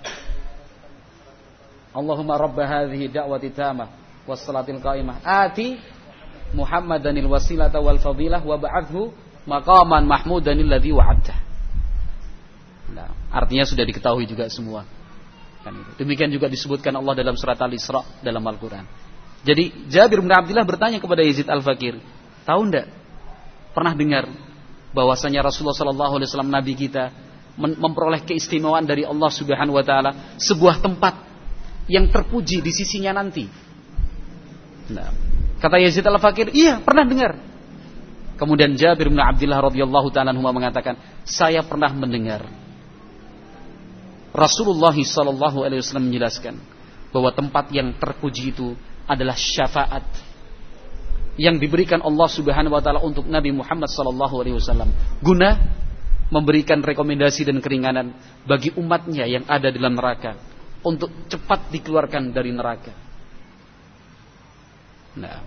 Allahumma rabb hadhihi da'wati tamah was salatil qa'imah ati Muhammadanil wasilata wal fadilah wa ba'athu maqaman mahmudanil ladzi wa'adta. Nah, artinya sudah diketahui juga semua. Kan itu. Demikian juga disebutkan Allah dalam surat Al-Isra dalam Al-Qur'an. Jadi Jabir bin Abdullah bertanya kepada Yazid Al-Faqir, tahu enggak, pernah dengar bahwasanya Rasulullah sallallahu alaihi wasallam nabi kita memperoleh keistimewaan dari Allah Subhanahu wa taala, sebuah tempat yang terpuji di sisinya nanti. Nah, kata Yazid Al-Faqir, iya pernah dengar. Kemudian Jabir bin Abdullah radhiyallahu taala anhu mengatakan, saya pernah mendengar Rasulullah sallallahu alaihi wasallam menjelaskan bahwa tempat yang terpuji itu adalah syafaat yang diberikan Allah Subhanahu wa taala untuk Nabi Muhammad sallallahu alaihi wasallam guna memberikan rekomendasi dan keringanan bagi umatnya yang ada dalam neraka untuk cepat dikeluarkan dari neraka. Nah,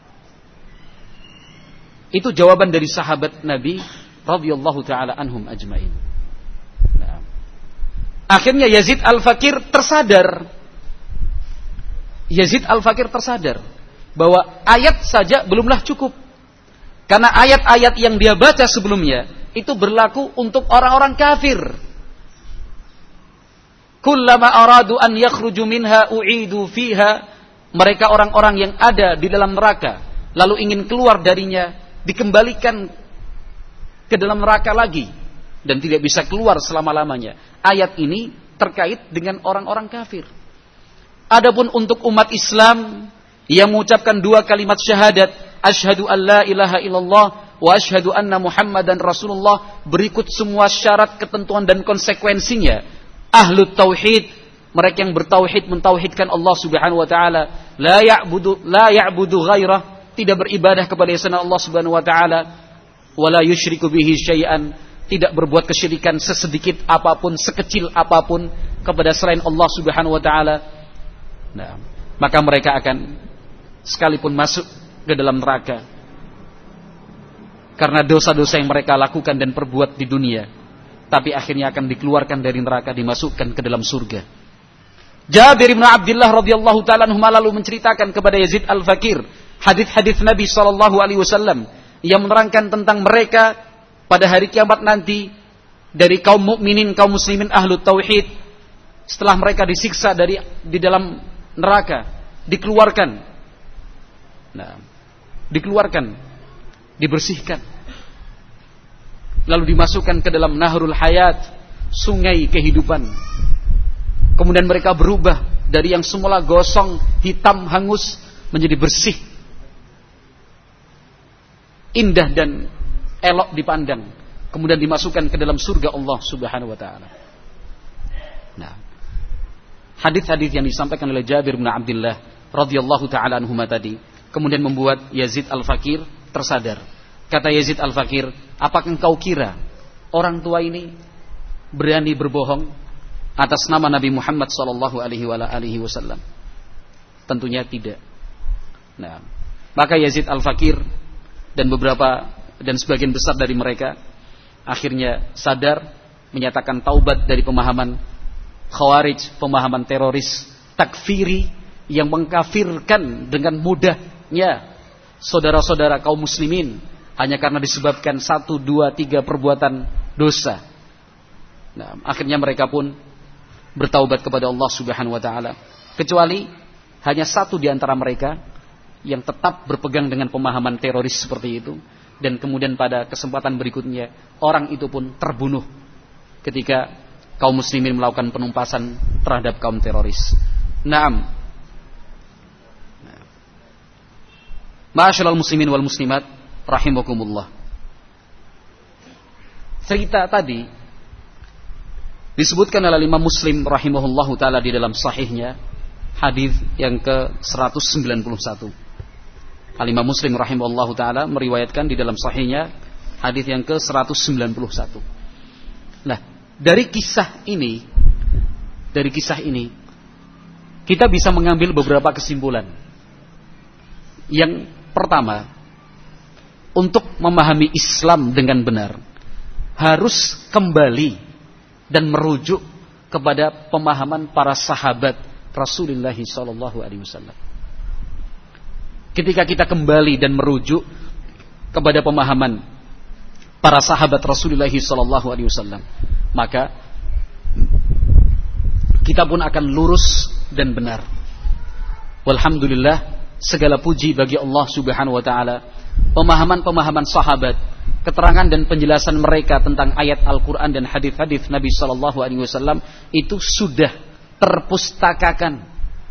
itu jawaban dari sahabat Nabi radhiyallahu taala anhum ajmain. Nah, akhirnya Yazid Al-Faqir tersadar. Yazid Al-Faqir tersadar bahwa ayat saja belumlah cukup. Karena ayat-ayat yang dia baca sebelumnya itu berlaku untuk orang-orang kafir. Kullama aradu an yakhruju minha u'idu fiha. Mereka orang-orang yang ada di dalam neraka lalu ingin keluar darinya, dikembalikan ke dalam neraka lagi dan tidak bisa keluar selama-lamanya. Ayat ini terkait dengan orang-orang kafir. Adapun untuk umat Islam yang mengucapkan dua kalimat syahadat, asyhadu an la ilaha illallah wa asyhadu anna Muhammadan Rasulullah, berikut semua syarat, ketentuan dan konsekuensinya. Ahlut tauhid, mereka yang bertauhid, mentauhidkan Allah Subhanahu wa taala, la ya'budu la ya'budu ghairah, tidak beribadah kepada selain Allah Subhanahu wa taala, wala yusyriku bihi syai'an, tidak berbuat kesyirikan sesedikit apapun, sekecil apapun kepada selain Allah Subhanahu wa taala. Nah, maka mereka akan sekalipun masuk ke dalam neraka karena dosa-dosa yang mereka lakukan dan perbuat di dunia, tapi akhirnya akan dikeluarkan dari neraka, dimasukkan ke dalam surga. Jabir bin Abdullah radhiyallahu taala anhu lalu menceritakan kepada Yazid Al-Faqir hadis-hadis Nabi sallallahu alaihi wasallam yang menerangkan tentang mereka pada hari kiamat nanti dari kaum mukminin, kaum muslimin ahlut tauhid, setelah mereka disiksa dari di dalam neraka, dikeluarkan. Nah, dikeluarkan, dibersihkan, lalu dimasukkan ke dalam nahrul hayat, sungai kehidupan. Kemudian mereka berubah dari yang semula gosong, hitam, hangus menjadi bersih, indah dan elok dipandang. Kemudian dimasukkan ke dalam surga Allah Subhanahu wa taala. Nah, hadis-hadis yang disampaikan oleh Jabir bin Abdullah radhiyallahu taala anhuma tadi kemudian membuat Yazid Al-Faqir tersadar. Kata Yazid Al-Faqir, apakah engkau kira orang tua ini berani berbohong atas nama Nabi Muhammad sallallahu alaihi wasallam? Tentunya tidak. Nah, maka Yazid Al-Faqir dan beberapa dan sebagian besar dari mereka akhirnya sadar, menyatakan taubat dari pemahaman Khawarij, pemahaman teroris takfiri yang mengkafirkan dengan mudahnya saudara-saudara kaum muslimin hanya karena disebabkan satu, dua, tiga perbuatan dosa Nah, akhirnya mereka pun bertaubat kepada Allah Subhanahu wa taala. Kecuali hanya satu di antara mereka yang tetap berpegang dengan pemahaman teroris seperti itu, dan kemudian pada kesempatan berikutnya orang itu pun terbunuh ketika kaum muslimin melakukan penumpasan terhadap kaum teroris. Naam. Ma'asyiral muslimin wal muslimat rahimakumullah. Cerita tadi disebutkan oleh Imam Muslim rahimahullahu taala di dalam sahihnya, hadis yang ke seratus sembilan puluh satu. Al-Imam Muslim rahimahullahu taala meriwayatkan di dalam sahihnya hadis yang ke seratus sembilan puluh satu. Nah, dari kisah ini, dari kisah ini kita bisa mengambil beberapa kesimpulan. Yang pertama, untuk memahami Islam dengan benar harus kembali dan merujuk kepada pemahaman para sahabat Rasulullah sallallahu alaihi wasallam. Ketika kita kembali dan merujuk kepada pemahaman para sahabat Rasulullah sallallahu alaihi wasallam, maka kita pun akan lurus dan benar. Walhamdulillah, segala puji bagi Allah Subhanahu wa taala. Pemahaman-pemahaman sahabat, keterangan dan penjelasan mereka tentang ayat Al-Qur'an dan hadis-hadis Nabi sallallahu alaihi wasallam itu sudah terpustakakan.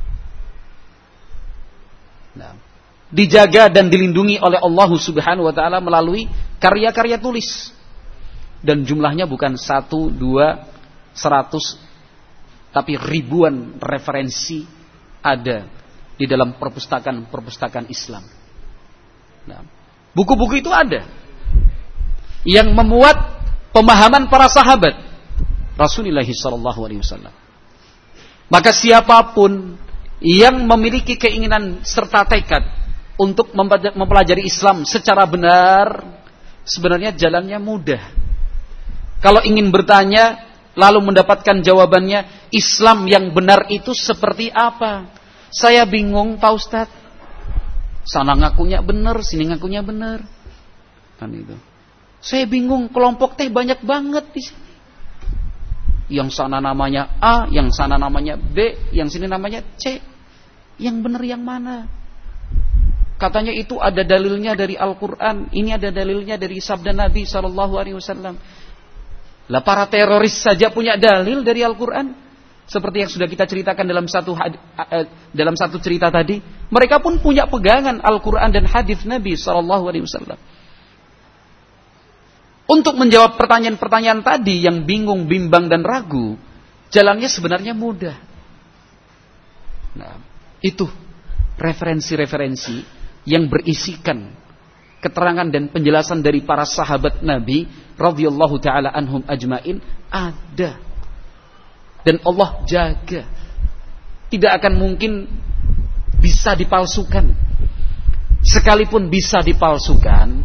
Nah, dijaga dan dilindungi oleh Allah Subhanahu wa taala melalui karya-karya tulis. Dan jumlahnya bukan satu, dua, seratus, tapi ribuan referensi ada di dalam perpustakaan-perpustakaan Islam. Nah, buku-buku itu ada yang memuat pemahaman para sahabat Rasulullah sallallahu alaihi wasallam. Maka siapapun yang memiliki keinginan serta tekad untuk mempelajari Islam secara benar, sebenarnya jalannya mudah. Kalau ingin bertanya lalu mendapatkan jawabannya, Islam yang benar itu seperti apa? Saya bingung Pak Ustadz. Sana ngakunya benar, sini ngakunya benar. Kan itu. Saya bingung, kelompok teh banyak banget di sini. Yang sana namanya A, yang sana namanya B, yang sini namanya C. Yang benar yang mana? Katanya itu ada dalilnya dari Al-Quran, ini ada dalilnya dari sabda Nabi sallallahu alaihi wasallam. Lah para teroris saja punya dalil dari Al-Quran, seperti yang sudah kita ceritakan dalam satu dalam satu cerita tadi. Mereka pun punya pegangan Al-Quran dan hadis Nabi sallallahu alaihi wasallam. Untuk menjawab pertanyaan-pertanyaan tadi yang bingung, bimbang dan ragu, jalannya sebenarnya mudah. Nah, itu referensi-referensi yang berisikan keterangan dan penjelasan dari para sahabat Nabi radhiyallahu taala anhum ajmain ada, dan Allah jaga, tidak akan mungkin bisa dipalsukan. Sekalipun bisa dipalsukan,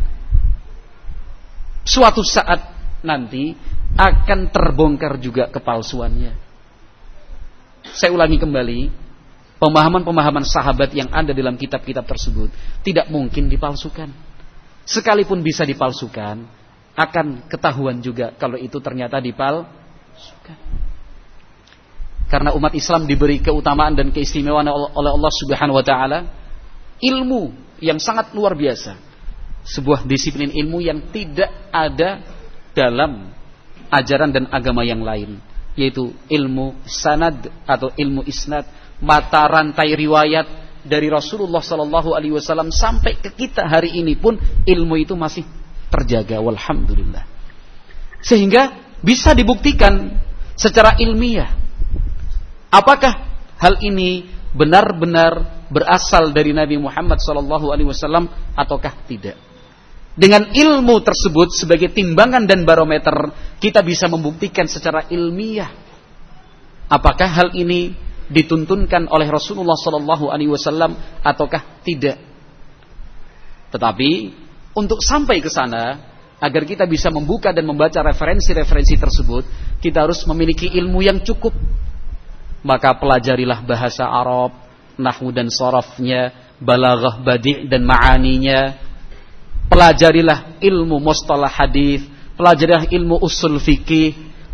suatu saat nanti akan terbongkar juga kepalsuannya. Saya ulangi kembali, pemahaman-pemahaman sahabat yang ada dalam kitab-kitab tersebut tidak mungkin dipalsukan. Sekalipun bisa dipalsukan, akan ketahuan juga kalau itu ternyata dipalsukan. Karena umat Islam diberi keutamaan dan keistimewaan oleh Allah Subhanahu wa taala ilmu yang sangat luar biasa. Sebuah disiplin ilmu yang tidak ada dalam ajaran dan agama yang lain, yaitu ilmu sanad atau ilmu isnad, mata rantai riwayat dari Rasulullah sallallahu alaihi wasallam sampai ke kita hari ini pun ilmu itu masih terjaga, walhamdulillah. Sehingga bisa dibuktikan secara ilmiah apakah hal ini benar-benar berasal dari Nabi Muhammad sallallahu alaihi wasallam ataukah tidak. Dengan ilmu tersebut sebagai timbangan dan barometer, kita bisa membuktikan secara ilmiah apakah hal ini dituntunkan oleh Rasulullah sallallahu alaihi wasallam ataukah tidak. Tetapi untuk sampai ke sana, agar kita bisa membuka dan membaca referensi-referensi tersebut, kita harus memiliki ilmu yang cukup. Maka pelajarilah bahasa Arab, nahwu dan sharafnya, balaghah, badi' dan ma'aninya. Pelajarilah ilmu mustalah hadis, pelajarilah ilmu usul fikih,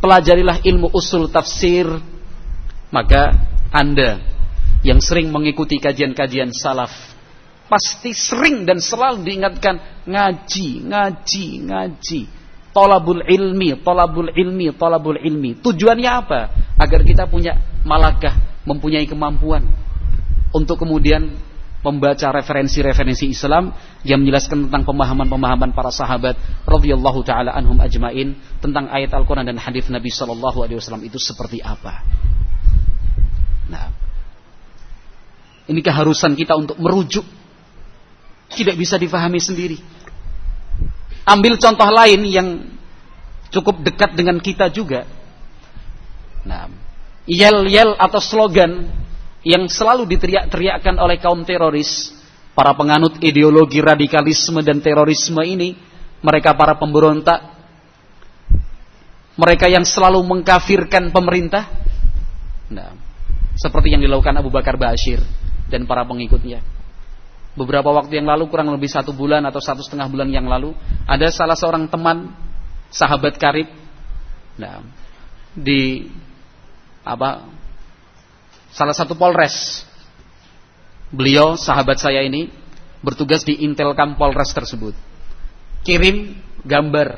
pelajarilah ilmu usul tafsir. Maka Anda yang sering mengikuti kajian-kajian salaf pasti sering dan selalu diingatkan ngaji, ngaji, ngaji. Thalabul ilmi, thalabul ilmi, thalabul ilmi. Tujuannya apa? Agar kita punya malakah, mempunyai kemampuan untuk kemudian membaca referensi-referensi Islam yang menjelaskan tentang pemahaman-pemahaman para sahabat radhiyallahu taala anhum ajmain tentang ayat Al-Qur'an dan hadis Nabi sallallahu alaihi wasallam itu seperti apa. Nah, ini keharusan kita untuk merujuk. Tidak bisa difahami sendiri. Ambil contoh lain yang cukup dekat dengan kita juga. Nah, yel-yel atau slogan yang selalu diteriak-teriakkan oleh kaum teroris, para penganut ideologi radikalisme dan terorisme ini, mereka para pemberontak, mereka yang selalu mengkafirkan pemerintah. Nah, seperti yang dilakukan Abu Bakar Ba'asyir dan para pengikutnya. Beberapa waktu yang lalu, kurang lebih satu bulan atau satu setengah bulan yang lalu, ada salah seorang teman, sahabat karib, nah, di apa? salah satu Polres. Beliau, sahabat saya ini, bertugas di Intelkam Polres tersebut. Kirim gambar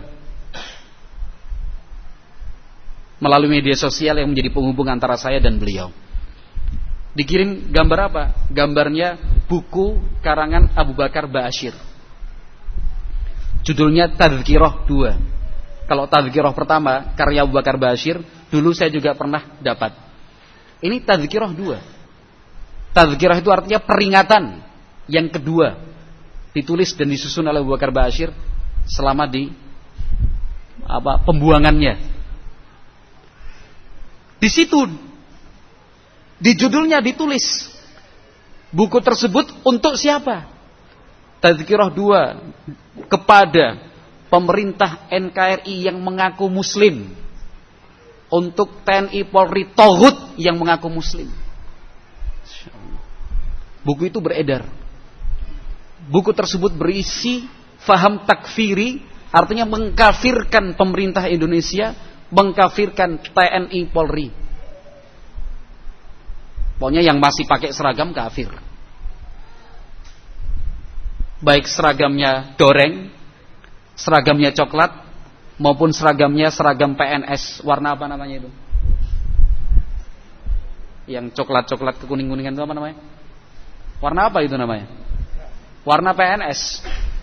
melalui media sosial yang menjadi penghubung antara saya dan beliau. Dikirim gambar apa? Gambarnya buku karangan Abu Bakar Ba'asyir. Judulnya Tadhkirah dua. Kalau Tadhkirah pertama, karya Abu Bakar Ba'asyir, dulu saya juga pernah dapat. Ini Tadhkirah dua. Tadhkirah itu artinya peringatan yang kedua, ditulis dan disusun oleh Abu Bakar Ba'asyir selama di apa pembuangannya. Di situ di judulnya ditulis buku tersebut untuk siapa? Tadhkirah dua kepada pemerintah N K R I yang mengaku muslim, untuk T N I Polri Toghut yang mengaku muslim. Buku itu beredar. Buku tersebut berisi faham takfiri, artinya mengkafirkan pemerintah Indonesia, mengkafirkan T N I Polri. Pokoknya yang masih pakai seragam kafir. Baik seragamnya doreng, seragamnya coklat, maupun seragamnya seragam P N S. Warna apa namanya itu? Yang coklat-coklat kekuning-kuningan itu apa namanya? Warna apa itu namanya? Warna P N S.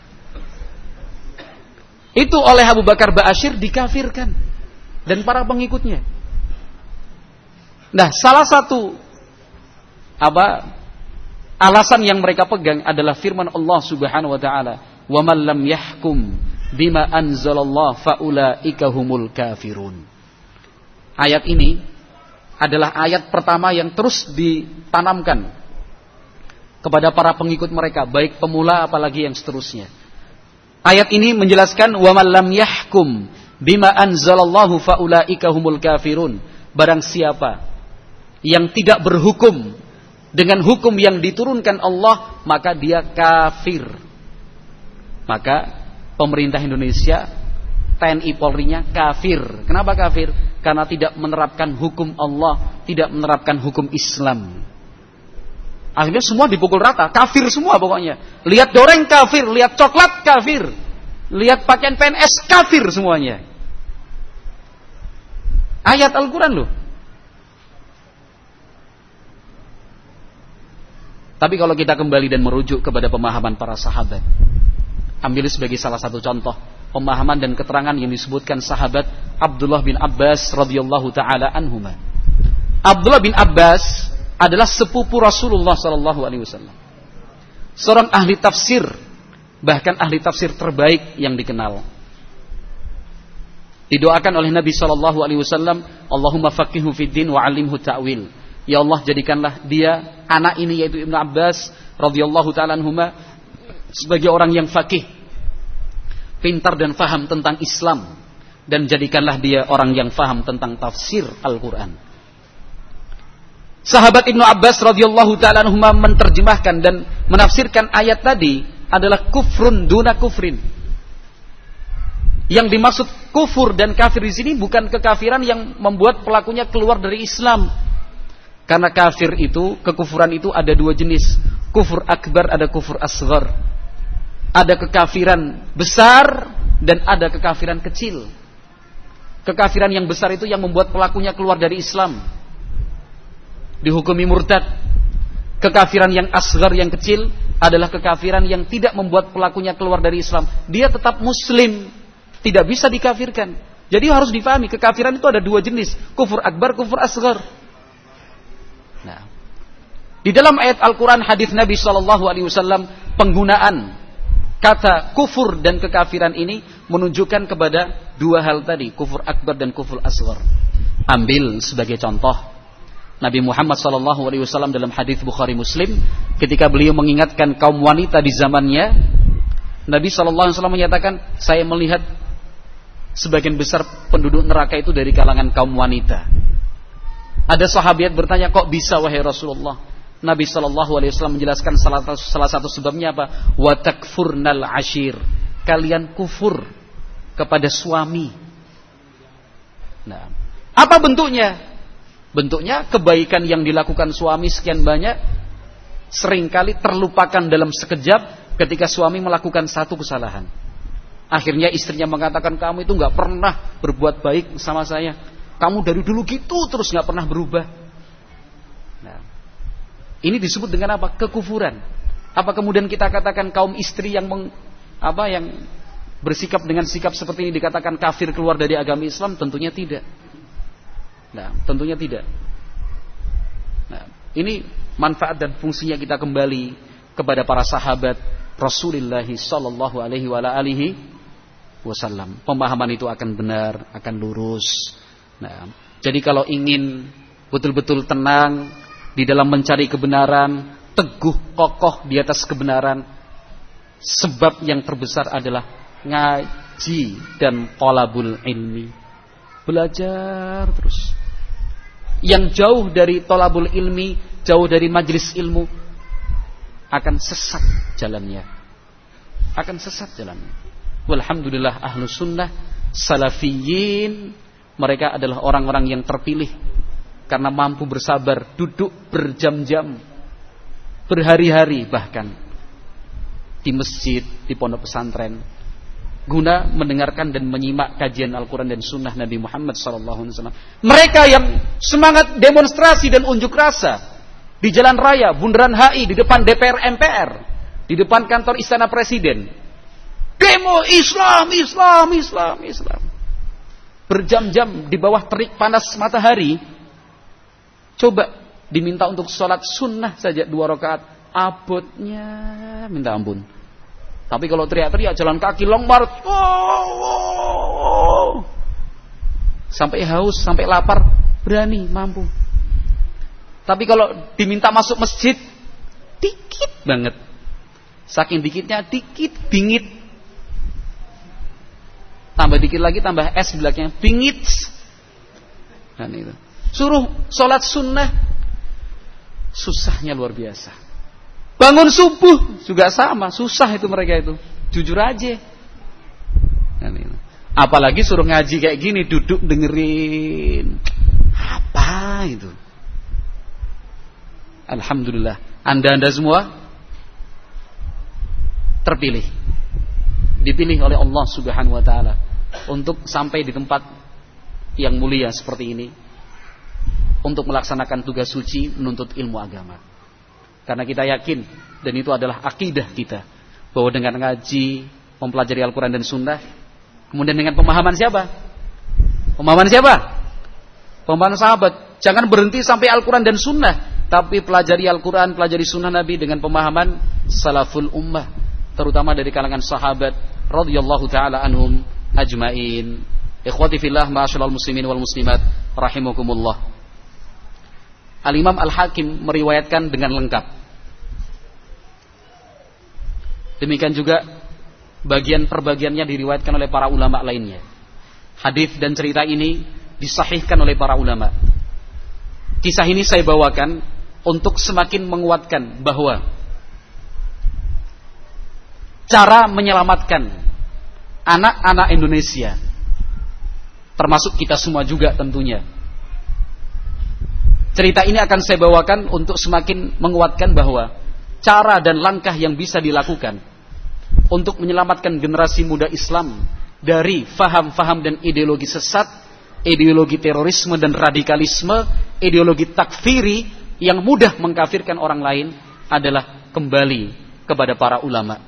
Itu oleh Abu Bakar Ba'asyir dikafirkan dan para pengikutnya. Nah, salah satu apa alasan yang mereka pegang adalah firman Allah Subhanahu wa taala, "Wa man lam yahkum bima anzalallah faulaika humul kafirun." Ayat ini adalah ayat pertama yang terus ditanamkan kepada para pengikut mereka, baik pemula apalagi yang seterusnya. Ayat ini menjelaskan wa man lam yahkum bima anzalallahu faulaika humul kafirun. Barang siapa yang tidak berhukum dengan hukum yang diturunkan Allah, maka dia kafir. Maka pemerintah Indonesia, T N I Polri-nya kafir. Kenapa kafir? Karena tidak menerapkan hukum Allah, tidak menerapkan hukum Islam. Akhirnya semua dipukul rata, kafir semua pokoknya. Lihat doreng kafir, lihat coklat kafir, lihat pakaian P N S kafir semuanya. Ayat Al-Quran loh. Tapi kalau kita kembali dan merujuk kepada pemahaman para sahabat, ambil sebagai salah satu contoh pemahaman dan keterangan yang disebutkan sahabat Abdullah bin Abbas radhiyallahu taala anhuma. Abdullah bin Abbas adalah sepupu Rasulullah sallallahu alaihi wasallam. Seorang ahli tafsir, bahkan ahli tafsir terbaik yang dikenal. Didoakan oleh Nabi sallallahu alaihi wasallam, Allahumma faqihhu fid din wa 'allimhu ta'wil. Ya Allah, jadikanlah dia, anak ini yaitu Ibnu Abbas radhiyallahu taala anhuma, sebagai orang yang faqih, pintar dan faham tentang Islam, dan jadikanlah dia orang yang faham tentang tafsir Al-Quran. Sahabat Ibnu Abbas radhiyallahu taala anhuma menerjemahkan dan menafsirkan ayat tadi adalah kufrun duna kufrin. Yang dimaksud kufur dan kafir di sini bukan kekafiran yang membuat pelakunya keluar dari Islam. Karena kafir itu, kekufuran itu ada dua jenis. Kufur akbar, ada kufur asghar. Ada kekafiran besar dan ada kekafiran kecil. Kekafiran yang besar itu yang membuat pelakunya keluar dari Islam, dihukumi murtad. Kekafiran yang asghar, yang kecil, adalah kekafiran yang tidak membuat pelakunya keluar dari Islam. Dia tetap muslim, tidak bisa dikafirkan. Jadi harus difahami, kekafiran itu ada dua jenis, kufur akbar, kufur asghar. Nah, di dalam ayat Al-Quran, hadis Nabi shallallahu alaihi wasallam, penggunaan kata kufur dan kekafiran ini menunjukkan kepada dua hal tadi, kufur akbar dan kufur asghar. Ambil sebagai contoh Nabi Muhammad shallallahu alaihi wasallam dalam hadis Bukhari Muslim, ketika beliau mengingatkan kaum wanita di zamannya, Nabi shallallahu alaihi wasallam menyatakan, saya melihat sebagian besar penduduk neraka itu dari kalangan kaum wanita. Ada sahabat bertanya, kok bisa wahai Rasulullah? Nabi shallallahu alaihi wasallam menjelaskan salah, salah satu sebabnya apa? Wa takfurnal ashir, kalian kufur kepada suami. Nah, apa bentuknya? Bentuknya kebaikan yang dilakukan suami sekian banyak seringkali terlupakan dalam sekejap ketika suami melakukan satu kesalahan. Akhirnya istrinya mengatakan, kamu itu gak pernah berbuat baik sama saya, kamu dari dulu gitu terus gak pernah berubah. Nah, ini disebut dengan apa? Kekufuran. Apa kemudian kita katakan kaum istri yang meng, apa yang bersikap dengan sikap seperti ini dikatakan kafir, keluar dari agama Islam? Tentunya tidak. Nah, tentunya tidak. Nah, ini manfaat dan fungsinya kita kembali kepada para sahabat Rasulullah sallallahu alaihi wasallam. Pemahaman itu akan benar, akan lurus. Nah, jadi kalau ingin betul-betul tenang di dalam mencari kebenaran, teguh kokoh di atas kebenaran, sebab yang terbesar adalah ngaji dan thalabul ilmi. Belajar terus. Yang jauh dari thalabul ilmi, jauh dari majlis ilmu, akan sesat jalannya. Akan sesat jalannya. Walhamdulillah ahlu sunnah salafiyin, mereka adalah orang-orang yang terpilih karena mampu bersabar, duduk berjam-jam, berhari-hari bahkan di masjid, di pondok pesantren, guna mendengarkan dan menyimak kajian Al-Quran dan Sunnah Nabi Muhammad sallallahu alaihi wasallam. Mereka yang semangat demonstrasi dan unjuk rasa di jalan raya, bundaran H I, di depan D P R M P R, di depan kantor Istana Presiden, demo Islam, Islam, Islam, Islam, berjam-jam di bawah terik panas matahari. Coba diminta untuk sholat sunnah saja dua rakaat, abotnya minta ampun. Tapi kalau teriak-teriak jalan kaki long march, oh, oh, oh, sampai haus, sampai lapar, berani, mampu. Tapi kalau diminta masuk masjid, dikit banget. Saking dikitnya, dikit, bingit. Tambah dikit lagi, tambah es belakangnya, bingit. Dan itu. Suruh sholat sunnah, susahnya luar biasa. Bangun subuh juga sama, susah itu mereka itu. Jujur aja. Apalagi suruh ngaji kayak gini, duduk dengerin. Apa itu? Alhamdulillah, Anda-anda semua terpilih. Dipilih oleh Allah Subhanahu wa taala untuk sampai di tempat yang mulia seperti ini, untuk melaksanakan tugas suci menuntut ilmu agama. Karena kita yakin, dan itu adalah akidah kita, bahwa dengan ngaji, mempelajari Al-Quran dan Sunnah, kemudian dengan pemahaman siapa? Pemahaman siapa? Pemahaman sahabat. Jangan berhenti sampai Al-Quran dan Sunnah, tapi pelajari Al-Quran, pelajari Sunnah Nabi dengan pemahaman salaful ummah, terutama dari kalangan sahabat radhiyallahu ta'ala anhum ajmain. Ikhwati fillah, ma'asyiral muslimin wal muslimat rahimakumullah. Al-Imam Al-Hakim meriwayatkan dengan lengkap. Demikian juga bagian perbagiannya diriwayatkan oleh para ulama lainnya. Hadis dan cerita ini disahihkan oleh para ulama. Kisah ini saya bawakan untuk semakin menguatkan bahwa cara menyelamatkan anak-anak Indonesia termasuk kita semua juga tentunya. Cerita ini akan saya bawakan untuk semakin menguatkan bahwa cara dan langkah yang bisa dilakukan untuk menyelamatkan generasi muda Islam dari faham-faham dan ideologi sesat, ideologi terorisme dan radikalisme, ideologi takfiri yang mudah mengkafirkan orang lain adalah kembali kepada para ulama.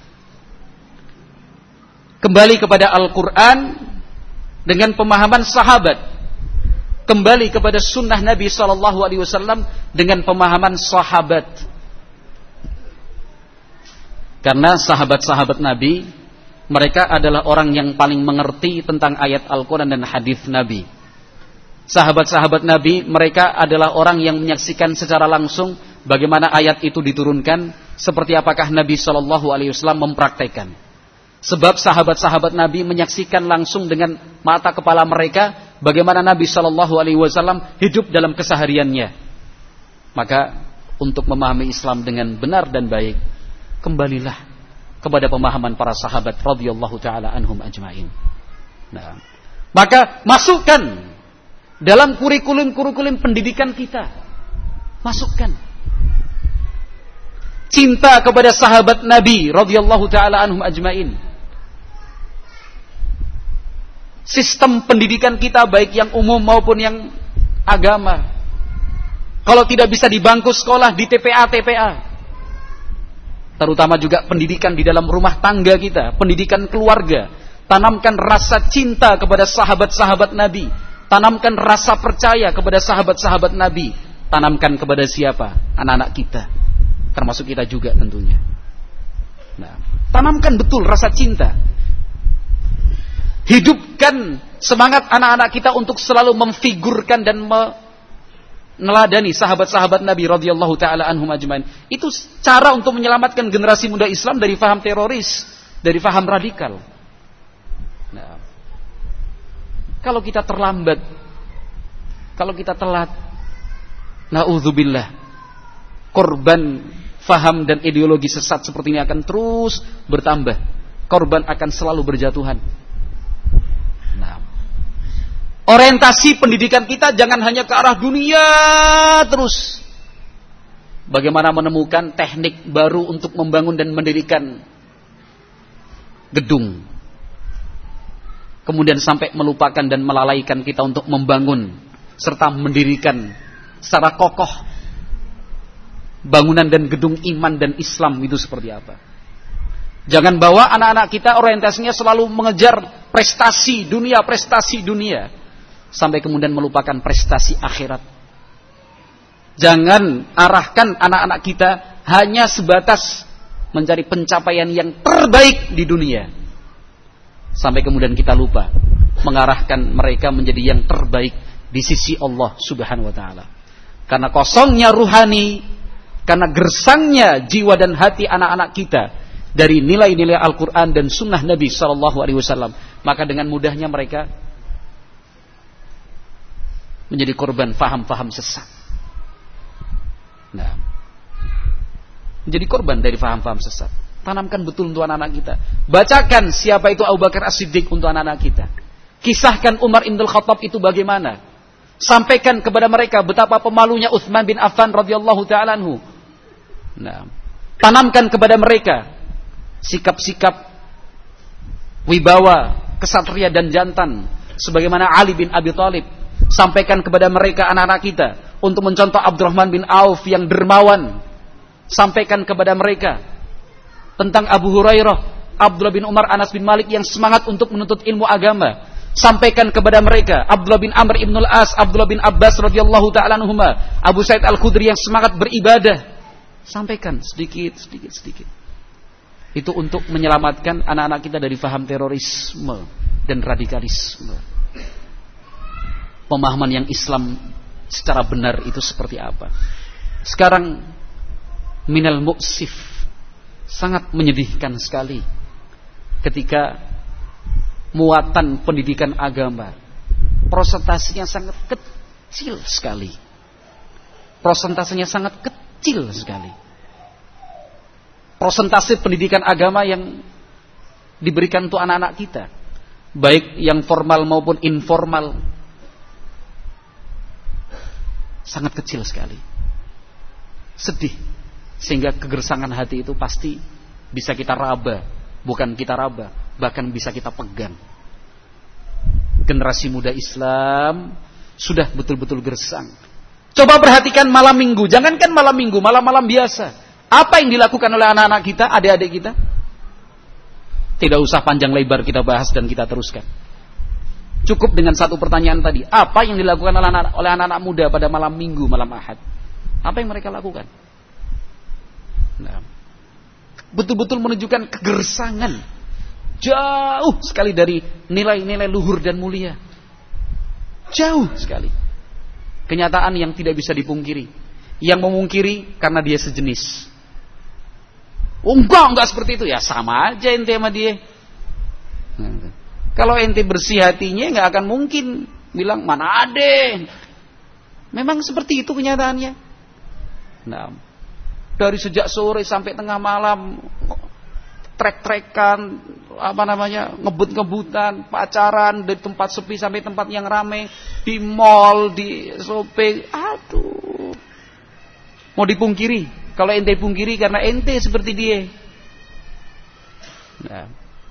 Kembali kepada Al-Quran dengan pemahaman sahabat. Kembali kepada sunnah Nabi shallallahu alaihi wasallam dengan pemahaman sahabat. Karena sahabat-sahabat Nabi, mereka adalah orang yang paling mengerti tentang ayat Al-Quran dan hadis Nabi. Sahabat-sahabat Nabi, mereka adalah orang yang menyaksikan secara langsung bagaimana ayat itu diturunkan, seperti apakah Nabi shallallahu alaihi wasallam mempraktekkan. Sebab sahabat-sahabat Nabi menyaksikan langsung dengan mata kepala mereka bagaimana Nabi shallallahu alaihi wasallam hidup dalam kesehariannya. Maka untuk memahami Islam dengan benar dan baik, kembalilah kepada pemahaman para sahabat radhiyallahu taala anhum ajmain. Nah, maka masukkan dalam kurikulum-kurikulum pendidikan kita, masukkan cinta kepada sahabat Nabi radhiyallahu taala anhum ajmain. Sistem pendidikan kita baik yang umum maupun yang agama, kalau tidak bisa di bangku sekolah, di T P A T P A. Terutama juga pendidikan di dalam rumah tangga kita, pendidikan keluarga. Tanamkan rasa cinta kepada sahabat-sahabat Nabi, tanamkan rasa percaya kepada sahabat-sahabat Nabi. Tanamkan kepada siapa? Anak-anak kita, termasuk kita juga tentunya. Nah, tanamkan betul rasa cinta. Hidupkan semangat anak-anak kita untuk selalu memfigurkan dan meneladani sahabat-sahabat Nabi radhiyallahu taala anhum ajmain. Itu cara untuk menyelamatkan generasi muda Islam dari faham teroris, dari faham radikal. Nah, kalau kita terlambat, kalau kita telat, naudzubillah, korban faham dan ideologi sesat seperti ini akan terus bertambah. Korban akan selalu berjatuhan. Nah, orientasi pendidikan kita jangan hanya ke arah dunia terus. Bagaimana menemukan teknik baru untuk membangun dan mendirikan gedung, kemudian sampai melupakan dan melalaikan kita untuk membangun serta mendirikan secara kokoh bangunan dan gedung iman dan Islam itu seperti apa. Jangan bawa anak-anak kita orientasinya selalu mengejar prestasi dunia, prestasi dunia, sampai kemudian melupakan prestasi akhirat. Jangan arahkan anak-anak kita hanya sebatas mencari pencapaian yang terbaik di dunia, sampai kemudian kita lupa mengarahkan mereka menjadi yang terbaik di sisi Allah Subhanahu wa taala. Karena kosongnya ruhani, karena gersangnya jiwa dan hati anak-anak kita dari nilai-nilai Al-Quran dan Sunnah Nabi Sallallahu Alaihi Wasallam, maka dengan mudahnya mereka menjadi korban faham-faham sesat. Nah, menjadi korban dari faham-faham sesat. Tanamkan betul untuk anak-anak kita. Bacakan siapa itu Abu Bakar As-Siddiq untuk anak-anak kita. Kisahkan Umar Ibn Khattab itu bagaimana. Sampaikan kepada mereka betapa pemalunya Utsman bin Affan radhiyallahu ta'ala anhu. Nah, tanamkan kepada mereka sikap-sikap wibawa, kesatria dan jantan sebagaimana Ali bin Abi Thalib. Sampaikan kepada mereka anak-anak kita untuk mencontoh Abdurrahman bin Auf yang dermawan. Sampaikan kepada mereka tentang Abu Hurairah, Abdullah bin Umar, Anas bin Malik yang semangat untuk menuntut ilmu agama. Sampaikan kepada mereka Abdullah bin Amr ibn al-As, Abdullah bin Abbas radhiyallahu ta'ala anhuma, Abu Sa'id al-Khudri yang semangat beribadah. Sampaikan sedikit, sedikit, sedikit. Itu untuk menyelamatkan anak-anak kita dari faham terorisme dan radikalisme. Pemahaman yang Islam secara benar itu seperti apa. Sekarang minal mu'sif, sangat menyedihkan sekali ketika muatan pendidikan agama prosentasenya sangat kecil sekali. Prosentasenya sangat kecil sekali. Prosentase pendidikan agama yang diberikan untuk anak-anak kita baik yang formal maupun informal, sangat kecil sekali. Sedih, sehingga kegersangan hati itu pasti bisa kita raba, bukan kita raba, bahkan bisa kita pegang. Generasi muda Islam sudah betul-betul gersang. Coba perhatikan malam minggu, jangankan malam minggu, malam-malam biasa. Apa yang dilakukan oleh anak-anak kita, adik-adik kita? Tidak usah panjang lebar kita bahas dan kita teruskan. Cukup dengan satu pertanyaan tadi. Apa yang dilakukan oleh anak-anak, oleh anak-anak muda pada malam minggu, malam Ahad? Apa yang mereka lakukan? Nah, betul-betul menunjukkan kegersangan. Jauh sekali dari nilai-nilai luhur dan mulia. Jauh sekali. Kenyataan yang tidak bisa dipungkiri. Yang memungkiri karena dia sejenis. Oh enggak, enggak seperti itu. Ya sama aja ente sama dia. Nah, kalau ente bersih hatinya enggak akan mungkin bilang mana ada. Memang seperti itu kenyataannya. Nah, dari sejak sore sampai tengah malam trek-trekan, apa namanya, ngebut-ngebutan, pacaran dari tempat sepi sampai tempat yang ramai, di mall, di shopping. Aduh, mau dipungkiri? Kalau ente pungkiri karena ente seperti dia. Nah,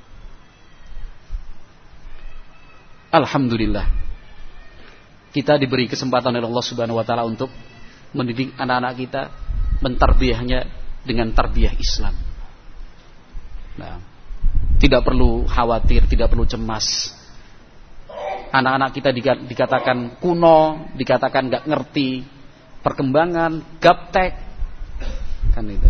alhamdulillah kita diberi kesempatan oleh Allah Subhanahu wa taala untuk mendidik anak-anak kita, mentarbiyahnya dengan tarbiyah Islam. Nah, tidak perlu khawatir, tidak perlu cemas. Anak-anak kita dikatakan kuno, dikatakan gak ngerti perkembangan, gaptek, kan itu.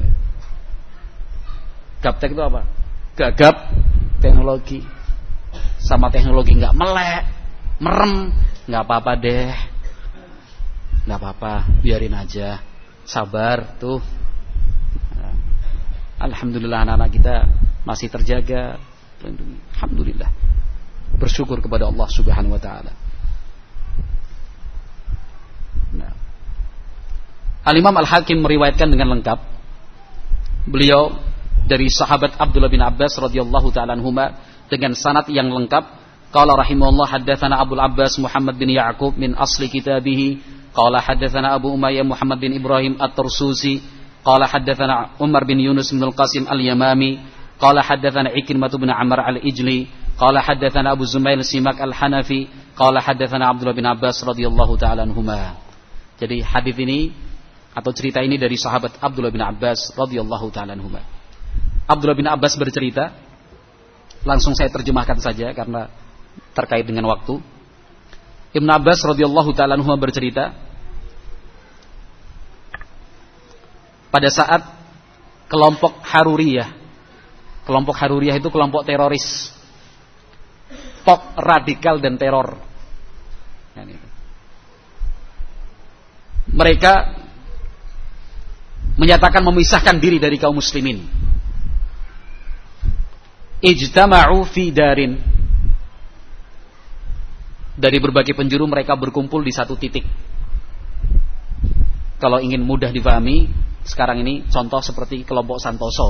Gaptek itu apa? Gagap teknologi, sama teknologi gak melek, merem, gak apa-apa deh, gak apa-apa, biarin aja, sabar tuh. Nah, alhamdulillah anak-anak kita masih terjaga, terlindungi. Alhamdulillah. Bersyukur kepada Allah Subhanahu wa taala. Nah, Al-Imam Al-Hakim meriwayatkan dengan lengkap. Beliau dari sahabat Abdullah bin Abbas radhiyallahu taala anhuma dengan sanad yang lengkap. Qala rahimahullah haddatsana Abu Abbas Muhammad bin Ya'qub min asli kitabih. Qala haddatsana Abu Umayyah Muhammad bin Ibrahim At-Tarsusi. Qala haddatsana Umar bin Yunus bin Al-Qasim Al-Yamami. Qala haddatsana Ikrimah bin Amr Al-Ijli, qala haddatsana Abu Zumail Simak Al-Hanafi, qala haddatsana Abdullah bin Abbas radhiyallahu taala anhuma. Jadi hadis ini atau cerita ini dari sahabat Abdullah bin Abbas radhiyallahu taala anhuma. Abdullah bin Abbas bercerita, langsung saya terjemahkan saja karena terkait dengan waktu. Ibnu Abbas radhiyallahu taala anhuma bercerita, pada saat kelompok Haruriyah. Kelompok Haruriyah itu kelompok teroris, pok radikal dan teror. Mereka menyatakan memisahkan diri dari kaum muslimin. Ijtama'u fi darin. Dari berbagai penjuru mereka berkumpul di satu titik. Kalau ingin mudah dipahami, sekarang ini contoh seperti kelompok Santoso.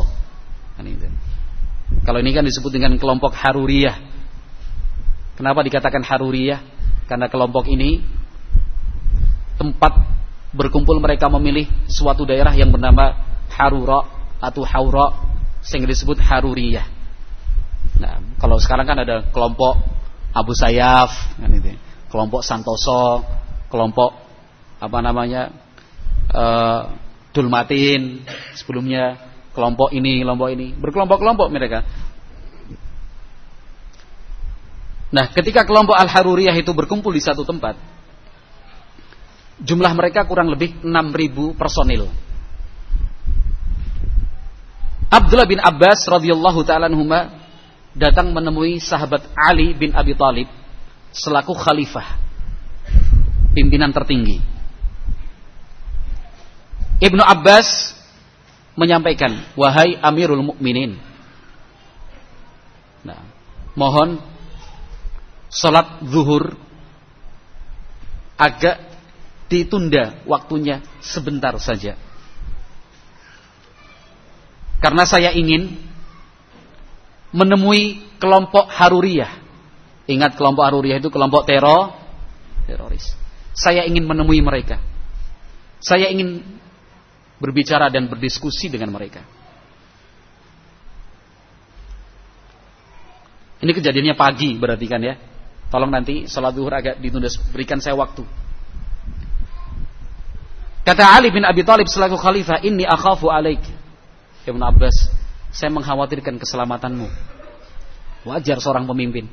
Kalau ini kan disebut dengan kelompok Haruriyah. Kenapa dikatakan Haruriyah? Karena kelompok ini tempat berkumpul mereka memilih suatu daerah yang bernama Harura atau Haura, sehingga disebut Haruriyah. Nah, kalau sekarang kan ada kelompok Abu Sayyaf, kan itu. Kelompok Santoso, kelompok apa namanya? Uh, Dulmatin, sebelumnya kelompok ini, kelompok ini, berkelompok-kelompok mereka. Nah, ketika kelompok Al-Haruriyah itu berkumpul di satu tempat, jumlah mereka kurang lebih enam ribu personil. Abdullah bin Abbas radhiyallahu ta'ala anhuma datang menemui sahabat Ali bin Abi Thalib selaku khalifah, pimpinan tertinggi. Ibnu Abbas menyampaikan, wahai Amirul Mukminin, nah, mohon salat zuhur agak ditunda waktunya sebentar saja, karena saya ingin menemui kelompok Haruriyah Ingat kelompok Haruriyah itu kelompok teror, teroris. Saya ingin menemui mereka. Saya ingin berbicara dan berdiskusi dengan mereka. Ini kejadiannya pagi berarti kan ya. Tolong nanti salat zuhur agak ditunda, berikan saya waktu. Kata Ali bin Abi Thalib selaku khalifah, "Inni akhafu alaik." Ibnu Abbas, saya mengkhawatirkan keselamatanmu. Wajar seorang pemimpin.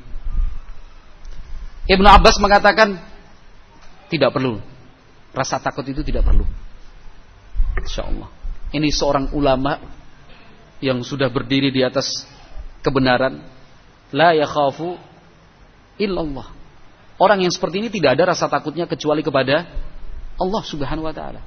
Ibnu Abbas mengatakan, tidak perlu. Rasa takut itu tidak perlu. Insyaallah. Ini seorang ulama yang sudah berdiri di atas kebenaran. La yakhafu illallah. Orang yang seperti ini tidak ada rasa takutnya kecuali kepada Allah Subhanahu wa taala.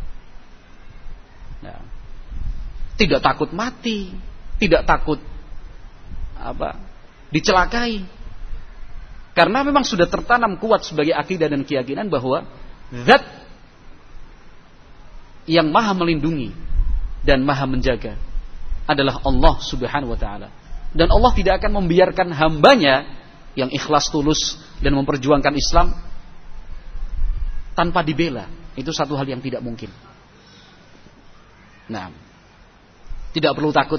Nah, tidak takut mati, tidak takut apa? Dicelakai. Karena memang sudah tertanam kuat sebagai akidah dan keyakinan bahwa zat yang maha melindungi dan maha menjaga adalah Allah Subhanahu wa taala. Dan Allah tidak akan membiarkan hambanya yang ikhlas tulus dan memperjuangkan Islam tanpa dibela. Itu satu hal yang tidak mungkin. Nah, tidak perlu takut.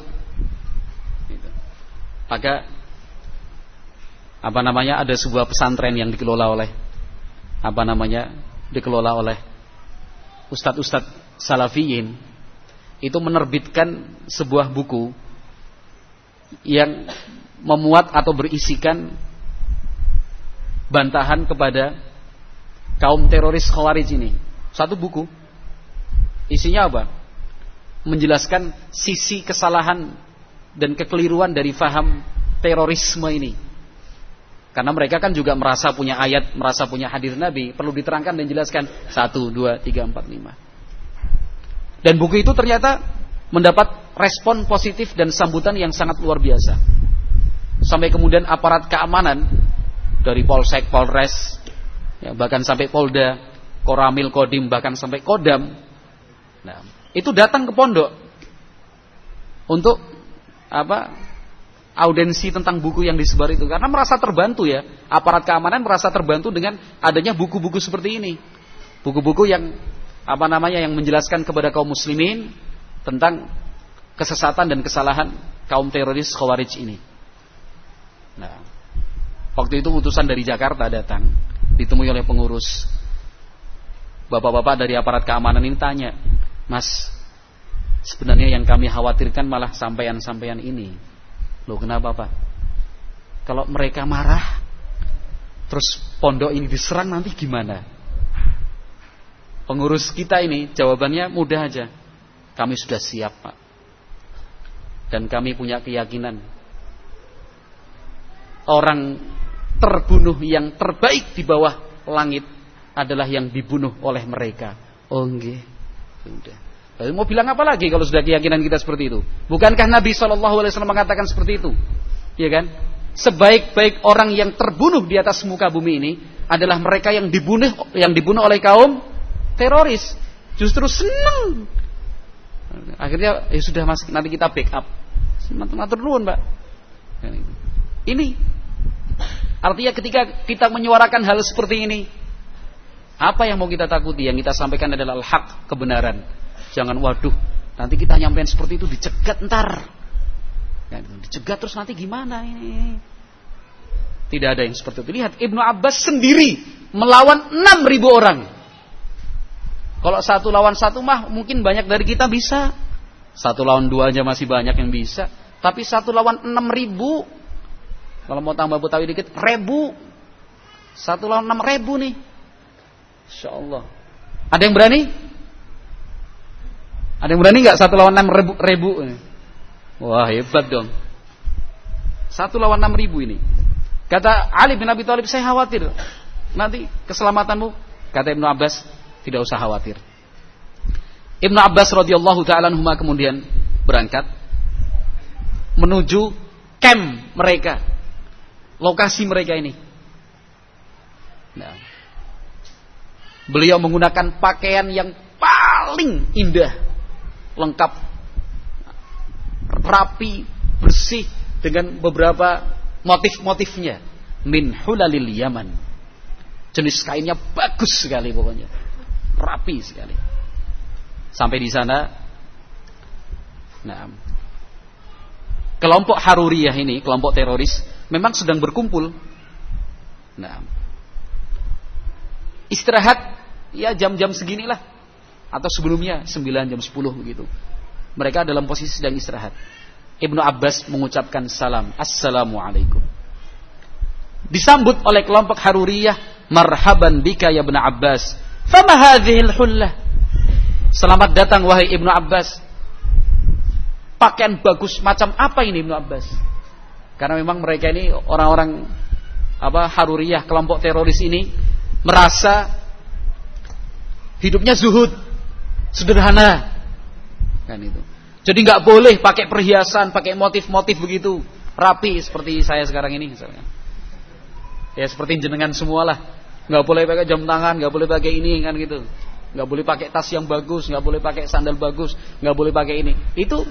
Maka apa namanya, ada sebuah pesantren yang dikelola oleh apa namanya dikelola oleh ustadz-ustadz salafiyin, itu menerbitkan sebuah buku yang memuat atau berisikan bantahan kepada kaum teroris Khawarij ini. Satu buku isinya apa? Menjelaskan sisi kesalahan dan kekeliruan dari faham terorisme ini. Karena mereka kan juga merasa punya ayat, merasa punya hadis Nabi, perlu diterangkan dan jelaskan satu, dua, tiga, empat, lima. Dan buku itu ternyata mendapat respon positif dan sambutan yang sangat luar biasa. Sampai kemudian aparat keamanan dari Polsek, Polres, ya, bahkan sampai Polda, Koramil, Kodim, bahkan sampai Kodam, nah, itu datang ke pondok untuk apa? Audensi tentang buku yang disebar itu, karena merasa terbantu ya, aparat keamanan merasa terbantu dengan adanya buku-buku seperti ini, buku-buku yang apa namanya yang menjelaskan kepada kaum muslimin tentang kesesatan dan kesalahan kaum teroris Khawarij ini. Nah, waktu itu utusan dari Jakarta datang, ditemui oleh pengurus. Bapak-bapak dari aparat keamanan ini tanya, "Mas, sebenarnya yang kami khawatirkan malah sampean-sampean ini." Loh, kenapa Pak? Kalau mereka marah, terus pondok ini diserang nanti gimana? Pengurus kita ini jawabannya mudah aja. Kami sudah siap Pak. Dan kami punya keyakinan orang terbunuh yang terbaik di bawah langit adalah yang dibunuh oleh mereka. Oh nggih. Sudah. Lalu mau bilang apa lagi kalau sudah keyakinan kita seperti itu? Bukankah Nabi shallallahu alaihi wasallam mengatakan seperti itu? Ya kan? Sebaik-baik orang yang terbunuh di atas muka bumi ini adalah mereka yang dibunuh yang dibunuh oleh kaum teroris. Justru senang. Akhirnya ya sudah Mas, nanti kita backup. Matur nuwun, Pak. Ini artinya ketika kita menyuarakan hal seperti ini, apa yang mau kita takuti? Yang kita sampaikan adalah al-haq, kebenaran. Jangan waduh, nanti kita nyampein seperti itu dicegat ntar. Ya, dicegat terus nanti gimana ini? Tidak ada yang seperti itu. Lihat Ibnu Abbas sendiri melawan enam ribu orang. Kalau satu lawan satu mah mungkin banyak dari kita bisa. Satu lawan dua aja masih banyak yang bisa. Tapi satu lawan enam ribu. Kalau mau tambah Betawi dikit, ribu. Satu lawan enam ribu nih. Insya Allah. Ada yang berani? Ada yang berani nggak satu lawan enam ribu, ribu? Wah hebat dong. Satu lawan enam ribu ini. Kata Ali bin Abi Thalib, saya khawatir nanti keselamatanmu. Kata Ibnu Abbas, tidak usah khawatir. Ibnu Abbas radhiyallahu taala anhuma kemudian berangkat menuju camp mereka, lokasi mereka ini. Nah, beliau menggunakan pakaian yang paling indah, lengkap, rapi, bersih dengan beberapa motif-motifnya. min hulalil Yaman. Jenis kainnya bagus sekali pokoknya. Rapi sekali. Sampai di sana, nah, kelompok Haruriyah ini, kelompok teroris, memang sedang berkumpul. Nah, istirahat ya jam-jam seginilah, atau sebelumnya sembilan jam sepuluh begitu. Mereka dalam posisi sedang istirahat. Ibnu Abbas mengucapkan salam, assalamualaikum. Disambut oleh kelompok Haruriyah, marhaban bika ya Ibnu Abbas. Fama hadhil hullah. Selamat datang wahai Ibnu Abbas. Pakaian bagus macam apa ini Ibnu Abbas? Karena memang mereka ini orang-orang apa Haruriyah, kelompok teroris ini merasa hidupnya zuhud, sederhana. Kan itu. Jadi nggak boleh pakai perhiasan, pakai motif-motif begitu rapi seperti saya sekarang ini misalnya. Ya seperti jenengan semualah. Nggak boleh pakai jam tangan, nggak boleh pakai ini kan gitu. Nggak boleh pakai tas yang bagus, nggak boleh pakai sandal bagus, nggak boleh pakai ini. Itu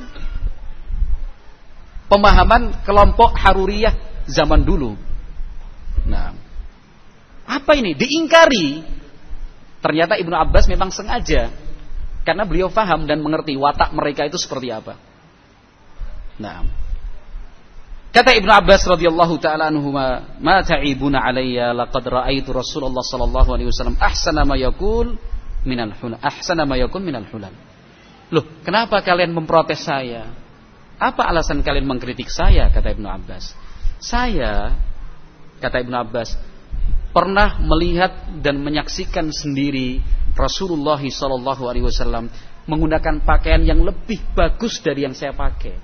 pemahaman kelompok Haruriyah zaman dulu. Nah, apa ini? Diingkari. Ternyata Ibnu Abbas memang sengaja, karena beliau faham dan mengerti watak mereka itu seperti apa. Nah, kata Ibnu Abbas radhiyallahu taala anhuma, "Ma ta'ibuna alayya laqad ra'aitu Rasulullah sallallahu alaihi wasallam ahsana ma yaqul minal hulal. Ahsana ma yakun minal hulal." Loh, kenapa kalian memprotes saya? Apa alasan kalian mengkritik saya? Kata Ibnu Abbas. Saya, kata Ibnu Abbas, pernah melihat dan menyaksikan sendiri Rasulullah sallallahu alaihi wasallam menggunakan pakaian yang lebih bagus dari yang saya pakai.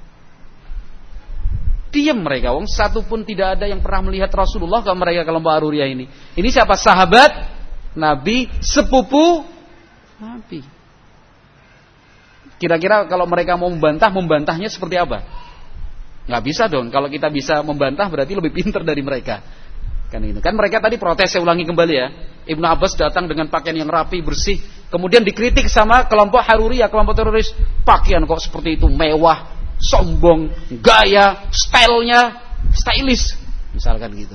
Diam mereka, wong satu pun tidak ada yang pernah melihat Rasulullah kalau mereka kelompok Haruriyah ini. Ini siapa? Sahabat Nabi, sepupu Nabi. Kira-kira kalau mereka mau membantah, membantahnya seperti apa? Nggak bisa dong. Kalau kita bisa membantah berarti lebih pintar dari mereka. Kan itu. Kan mereka tadi protes, saya ulangi kembali ya. Ibnu Abbas datang dengan pakaian yang rapi, bersih, kemudian dikritik sama kelompok Haruriyah, kelompok teroris. Pakaian kok seperti itu, mewah, sombong, gaya, stylenya, stylish, misalkan gitu.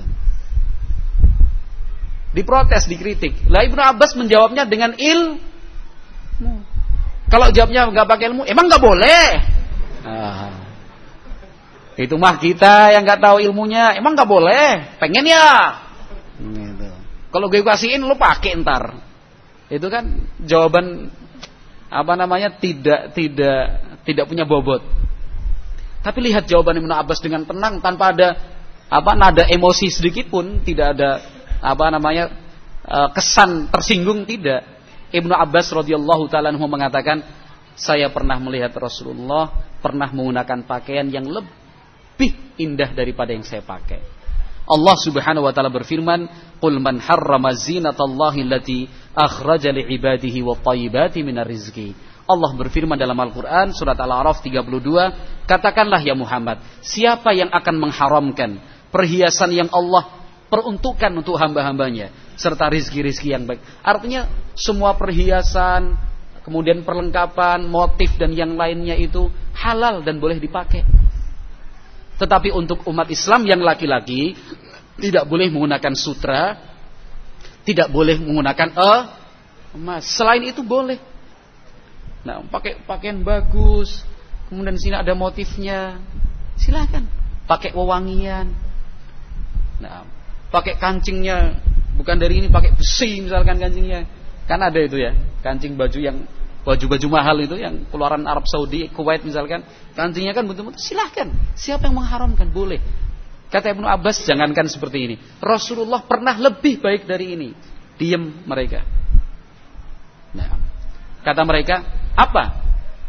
Diprotes, dikritik. Lah Ibnu Abbas menjawabnya dengan ilmu. Kalau jawabnya nggak pakai ilmu, emang nggak boleh. Ah. Itu mah kita yang nggak tahu ilmunya, emang nggak boleh. Pengen ya. Gitu. Kalau gue kasihin, lu pakai ntar. Itu kan jawaban apa namanya tidak tidak tidak punya bobot. Tapi lihat jawaban Ibnu Abbas dengan tenang, tanpa ada apa nada emosi sedikit pun, tidak ada apa namanya kesan tersinggung, tidak. Ibnu Abbas radhiyallahu taala anhu mengatakan, saya pernah melihat Rasulullah pernah menggunakan pakaian yang lebih lebih indah daripada yang saya pakai. Allah Subhanahu wa taala berfirman, "Qul man harrama zinatallahi allati akhraja li'ibadihi wat thayyibati minar rizqi." Allah berfirman dalam Al-Qur'an surat Al-A'raf tiga puluh dua, katakanlah ya Muhammad, siapa yang akan mengharamkan perhiasan yang Allah peruntukkan untuk hamba-hambanya serta rizki-rizki yang baik. Artinya semua perhiasan, kemudian perlengkapan, motif dan yang lainnya itu halal dan boleh dipakai. Tetapi untuk umat Islam yang laki-laki tidak boleh menggunakan sutra, tidak boleh menggunakan emas. Selain itu boleh. Nah, pakai pakaian bagus, kemudian di sini ada motifnya, silakan. Pakai wewangian. Nah, pakai kancingnya bukan dari ini, pakai besi misalkan kancingnya. Kan ada itu ya, kancing baju yang baju-baju mahal itu yang keluaran Arab Saudi, Kuwait misalkan, kancingnya kan betul-betul, silahkan. Siapa yang mengharamkan? Boleh. Kata Ibnu Abbas, jangankan seperti ini, Rasulullah pernah lebih baik dari ini. Diam mereka. Nah, kata mereka, apa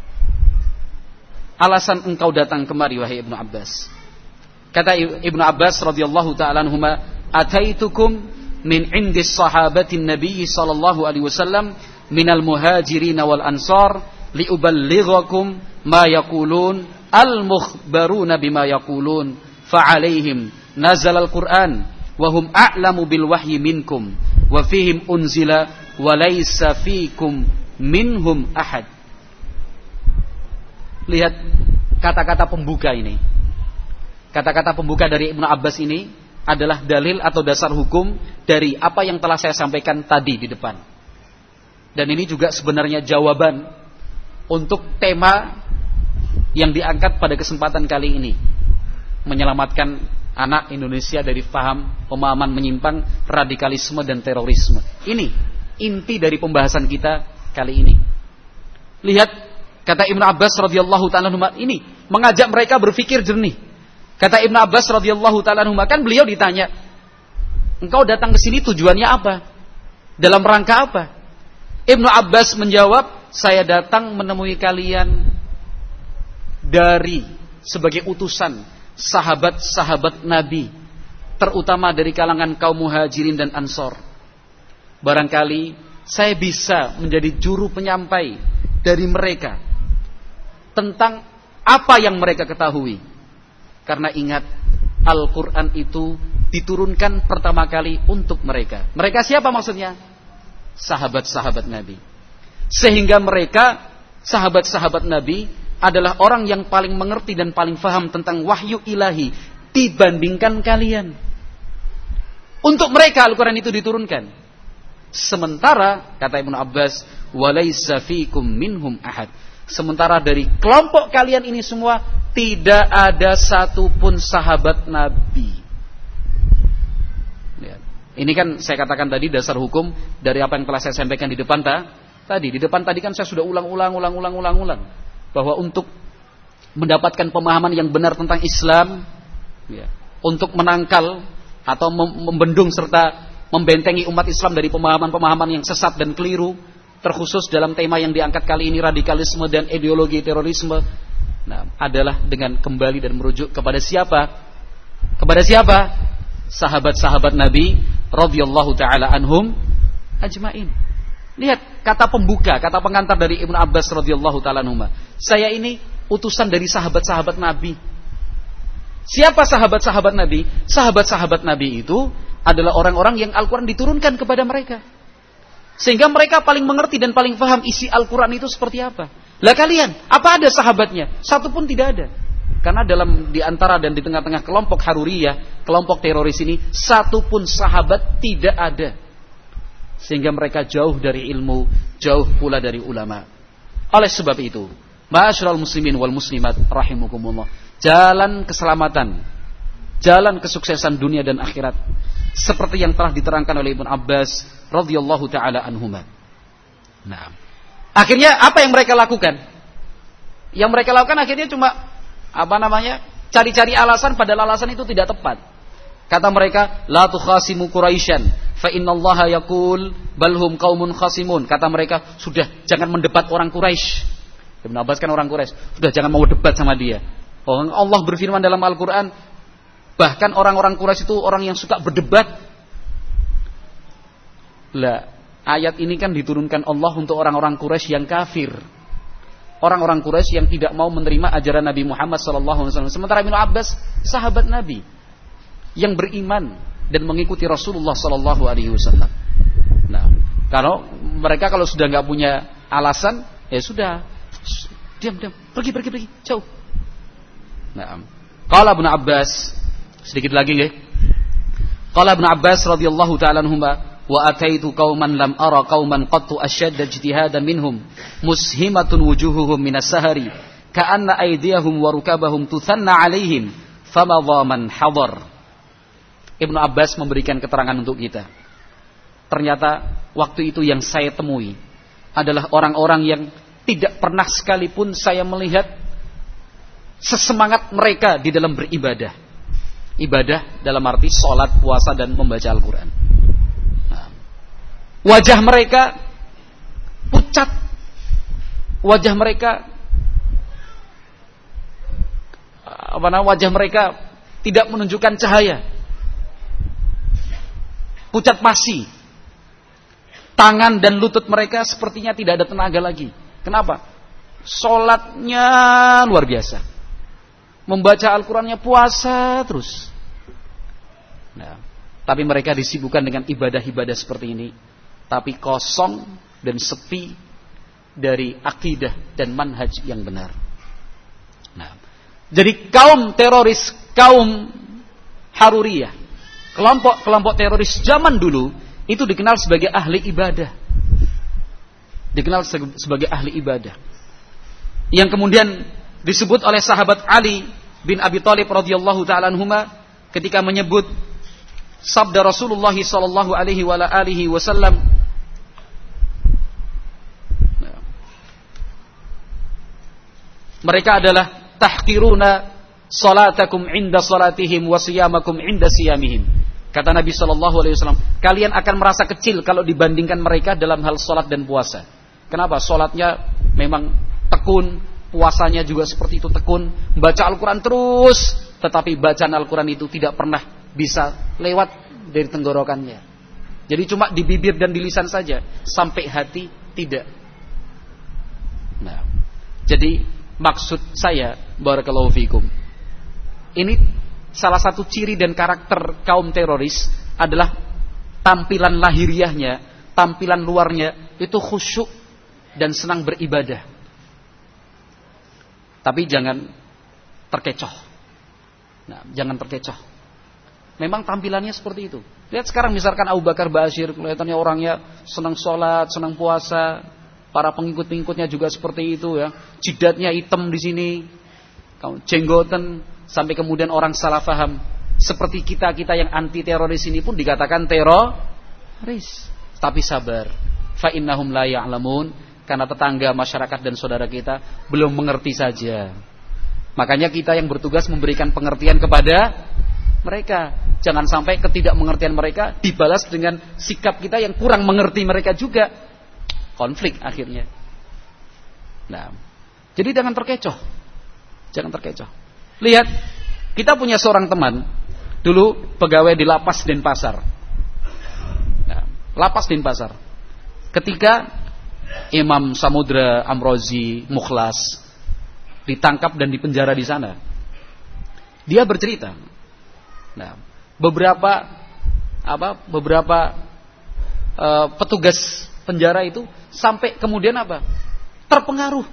alasan engkau datang kemari wahai Ibnu Abbas? Kata Ibnu Abbas radhiyallahu taala anhuma, ataitukum min indis sahabatin Nabi sallallahu alaihi wasallam minal muhajirin wal ansar liuballighakum ma yaqulun al-mukhbaruna bima yaqulun fa'alaihim nazala al-Qur'an wa hum a'lamu bil wahyi minkum wa fihim unzila wa laysa fikum minhum ahad. Lihat kata-kata pembuka ini. Kata-kata pembuka dari Ibnu Abbas ini adalah dalil atau dasar hukum dari apa yang telah saya sampaikan tadi di depan. Dan ini juga sebenarnya jawaban untuk tema yang diangkat pada kesempatan kali ini. Menyelamatkan anak Indonesia dari paham pemahaman menyimpang, radikalisme dan terorisme. Ini inti dari pembahasan kita kali ini. Lihat kata Ibnu Abbas radhiyallahu taala anhu ini mengajak mereka berpikir jernih. Kata Ibnu Abbas radhiyallahu taala anhu, kan beliau ditanya, "Engkau datang ke sini tujuannya apa? Dalam rangka apa?" Ibnu Abbas menjawab, "Saya datang menemui kalian dari sebagai utusan sahabat-sahabat Nabi, terutama dari kalangan kaum Muhajirin dan Ansor. Barangkali saya bisa menjadi juru penyampai dari mereka tentang apa yang mereka ketahui. Karena ingat, Al-Quran itu diturunkan pertama kali untuk mereka. Mereka siapa maksudnya? Sahabat-sahabat Nabi. Sehingga mereka, sahabat-sahabat Nabi, adalah orang yang paling mengerti dan paling faham tentang wahyu ilahi dibandingkan kalian. Untuk mereka Al-Quran itu diturunkan. Sementara, kata Ibnu Abbas, walaysa fikum minhum ahad. Sementara dari kelompok kalian ini semua tidak ada satupun sahabat Nabi. Ya. Ini kan saya katakan tadi dasar hukum dari apa yang telah saya sampaikan di depan ta, tadi. Di depan tadi kan saya sudah ulang-ulang, ulang-ulang, ulang-ulang bahwa untuk mendapatkan pemahaman yang benar tentang Islam, ya, untuk menangkal atau membendung serta membentengi umat Islam dari pemahaman-pemahaman yang sesat dan keliru, terkhusus dalam tema yang diangkat kali ini, radikalisme dan ideologi terorisme, nah, adalah dengan kembali dan merujuk kepada siapa? Kepada siapa? Sahabat-sahabat Nabi radhiyallahu taala anhum ajmain. Lihat kata pembuka, kata pengantar dari Ibnu Abbas radhiyallahu taala anhuma. Saya ini utusan dari sahabat-sahabat Nabi. Siapa sahabat-sahabat Nabi? Sahabat-sahabat Nabi itu adalah orang-orang yang Al-Quran diturunkan kepada mereka. Sehingga mereka paling mengerti dan paling paham isi Al-Quran itu seperti apa. Lah kalian, apa ada sahabatnya? Satu pun tidak ada. Karena dalam di antara dan di tengah-tengah kelompok Haruriyah, kelompok teroris ini, satu pun sahabat tidak ada. Sehingga mereka jauh dari ilmu, jauh pula dari ulama. Oleh sebab itu, ma'asyiral muslimin wal muslimat rahimakumullah, jalan keselamatan, jalan kesuksesan dunia dan akhirat, seperti yang telah diterangkan oleh Ibnu Abbas radhiyallahu taala anhuma. Nah, akhirnya apa yang mereka lakukan? Yang mereka lakukan akhirnya cuma apa namanya? Cari-cari alasan, padahal alasan itu tidak tepat. Kata mereka, la tukhasimu Quraisyan, fa innallaha yaqul balhum qaumun khasimun. Kata mereka, sudah jangan mendebat orang Quraisy. Ibnu Abbas kan orang Quraisy. Sudah jangan mau debat sama dia. Oh, Allah berfirman dalam Al-Qur'an, bahkan orang-orang Quraisy itu orang yang suka berdebat. Lah, ayat ini kan diturunkan Allah untuk orang-orang Quraisy yang kafir. Orang-orang Quraisy yang tidak mau menerima ajaran Nabi Muhammad sallallahu alaihi wasallam. Sementara Ibnu Abbas sahabat Nabi yang beriman dan mengikuti Rasulullah sallallahu alaihi wasallam. Nah, kalau mereka kalau sudah enggak punya alasan, ya sudah, diam diam, pergi pergi pergi, jauh. Nah, qala Ibnu Abbas, sedikit lagi nggih. Qala Ibnu Abbas radhiyallahu taala anhuma, wa ataitu qauman lam ara qauman qattu ashadda ijtihadan minhum mushimatun wujuhuhum minas sahari ka'anna aydiyahum wa rukabahum tuthanna alaihim fama dhaman hadar. Ibnu Abbas memberikan keterangan untuk kita. Ternyata waktu itu yang saya temui adalah orang-orang yang tidak pernah sekalipun saya melihat sesemangat mereka di dalam beribadah. Ibadah dalam arti sholat, puasa dan membaca Al-Quran. Wajah mereka pucat, wajah mereka apa namanya, wajah mereka tidak menunjukkan cahaya, pucat pasi. Tangan dan lutut mereka sepertinya tidak ada tenaga lagi. Kenapa? Sholatnya luar biasa, membaca Al-Qurannya, puasa terus. Nah, tapi mereka disibukkan dengan ibadah-ibadah seperti ini, tapi kosong dan sepi dari akidah dan manhaj yang benar. Nah, jadi kaum teroris, kaum Haruriyah, kelompok-kelompok teroris zaman dulu itu dikenal sebagai ahli ibadah. Dikenal sebagai ahli ibadah. Yang kemudian disebut oleh sahabat Ali bin Abi Thalib radhiyallahu taala anhuma ketika menyebut sabda Rasulullah sallallahu alaihi wa alihi wasallam, mereka adalah tahqiruna salatakum inda salatihim wa siyamakum inda siyamihim. Kata Nabi sallallahu alaihi wasallam, kalian akan merasa kecil kalau dibandingkan mereka dalam hal salat dan puasa. Kenapa? Salatnya memang tekun, puasanya juga seperti itu tekun, baca Al-Qur'an terus, tetapi bacaan Al-Qur'an itu tidak pernah bisa lewat dari tenggorokannya. Jadi cuma di bibir dan di lisan saja, sampai hati tidak. Nah, jadi maksud saya, barakallahu fikum, ini salah satu ciri dan karakter kaum teroris adalah tampilan lahiriahnya, tampilan luarnya itu khusyuk dan senang beribadah. Tapi jangan terkecoh. Nah, jangan terkecoh. Memang tampilannya seperti itu. Lihat sekarang misalkan Abu Bakar Bashir, kelihatannya orangnya senang sholat, senang puasa. Para pengikut-pengikutnya juga seperti itu ya. Jidatnya hitam di sini, jenggoten, sampai kemudian orang salah faham. Seperti kita-kita yang anti teroris ini pun dikatakan teroris. Tapi sabar. Fa innahum la ya'lamun, karena tetangga, masyarakat dan saudara kita belum mengerti saja. Makanya kita yang bertugas memberikan pengertian kepada mereka. Jangan sampai ketidakmengertian mereka dibalas dengan sikap kita yang kurang mengerti mereka juga. Konflik akhirnya. Nah, jadi jangan terkecoh. Jangan terkecoh. Lihat, kita punya seorang teman dulu pegawai di lapas Denpasar. Nah, lapas Denpasar. Ketika Imam Samudra Amrozi Mukhlas ditangkap dan dipenjara di sana, dia bercerita. Nah, beberapa apa? Beberapa uh, petugas penjara itu sampai kemudian apa? Terpengaruh.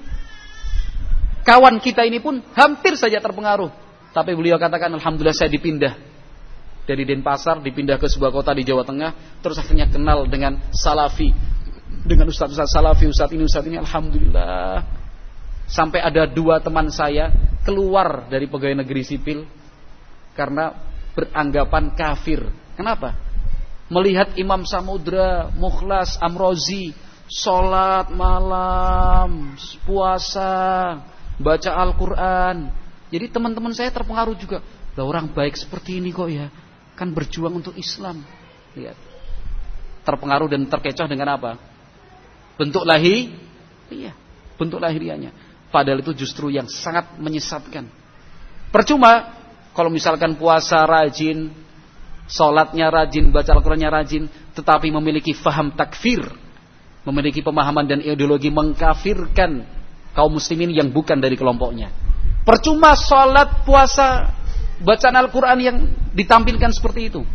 Kawan kita ini pun hampir saja terpengaruh. Tapi beliau katakan, alhamdulillah saya dipindah dari Denpasar, dipindah ke sebuah kota di Jawa Tengah, terus akhirnya kenal dengan Salafi, dengan ustaz-ustaz Salafi, ustaz ini, ustaz ini, alhamdulillah. Sampai ada dua teman saya keluar dari pegawai negeri sipil karena beranggapan kafir. Kenapa? Melihat Imam Samudra Mukhlas Amrozi sholat malam, puasa, baca Al-Quran. Jadi teman-teman saya terpengaruh juga. Lah, orang baik seperti ini kok ya, kan berjuang untuk Islam. Lihat, terpengaruh dan terkecoh dengan apa? Bentuk lahir, iya, bentuk lahiriahnya. Padahal itu justru yang sangat menyesatkan. Percuma kalau misalkan puasa rajin, sholatnya rajin, baca Al-Qurannya rajin, tetapi memiliki faham takfir, memiliki pemahaman dan ideologi mengkafirkan kaum muslimin yang bukan dari kelompoknya. Percuma sholat, puasa, bacaan Al-Quran yang ditampilkan seperti itu.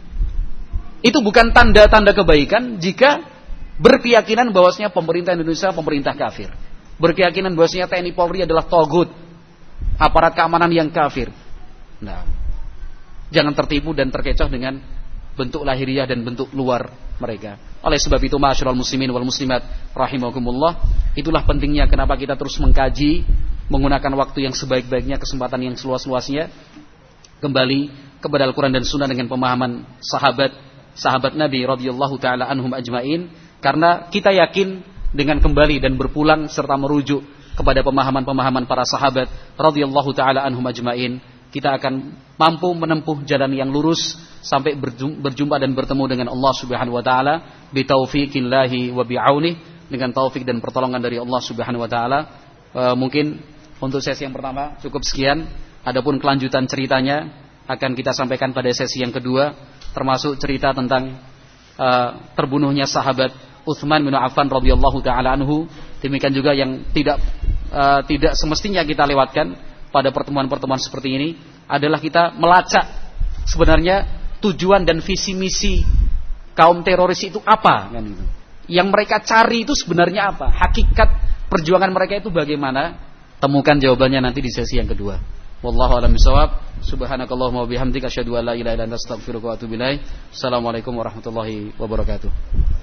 Itu bukan tanda-tanda kebaikan jika berkeyakinan bahwasanya pemerintah Indonesia pemerintah kafir, berkeyakinan bahwasanya T N I Polri adalah togut, aparat keamanan yang kafir. Nah, jangan tertipu dan terkecoh dengan bentuk lahiriah dan bentuk luar mereka. Oleh sebab itu, ma'asyiral muslimin wal muslimat rahimakumullah, itulah pentingnya kenapa kita terus mengkaji, menggunakan waktu yang sebaik-baiknya, kesempatan yang seluas-luasnya, kembali kepada Al-Quran dan Sunnah dengan pemahaman sahabat sahabat Nabi radhiyallahu taala anhum ajmain. Karena kita yakin dengan kembali dan berpulang serta merujuk kepada pemahaman-pemahaman para sahabat radhiyallahu taala anhum ajmain, kita akan mampu menempuh jalan yang lurus sampai berjumpa dan bertemu dengan Allah Subhanahu wa taala bi taufiqillahi wa bi'aunih, dengan taufik dan pertolongan dari Allah Subhanahu wa taala. E, mungkin untuk sesi yang pertama cukup sekian. Adapun kelanjutan ceritanya akan kita sampaikan pada sesi yang kedua, termasuk cerita tentang e, terbunuhnya sahabat Utsman bin Affan radhiyallahu taala anhu. Demikian juga yang tidak e, tidak semestinya kita lewatkan pada pertemuan-pertemuan seperti ini adalah kita melacak sebenarnya tujuan dan visi misi kaum teroris itu apa, kan itu. Yang mereka cari itu sebenarnya apa? Hakikat perjuangan mereka itu bagaimana? Temukan jawabannya nanti di sesi yang kedua. Wallahu a'lam bishawab. Subhanakallahumma wa bihamdika asyhadu an la ilaha illa anta astaghfiruka wa atubu ilaik. Assalamualaikum warahmatullahi wabarakatuh.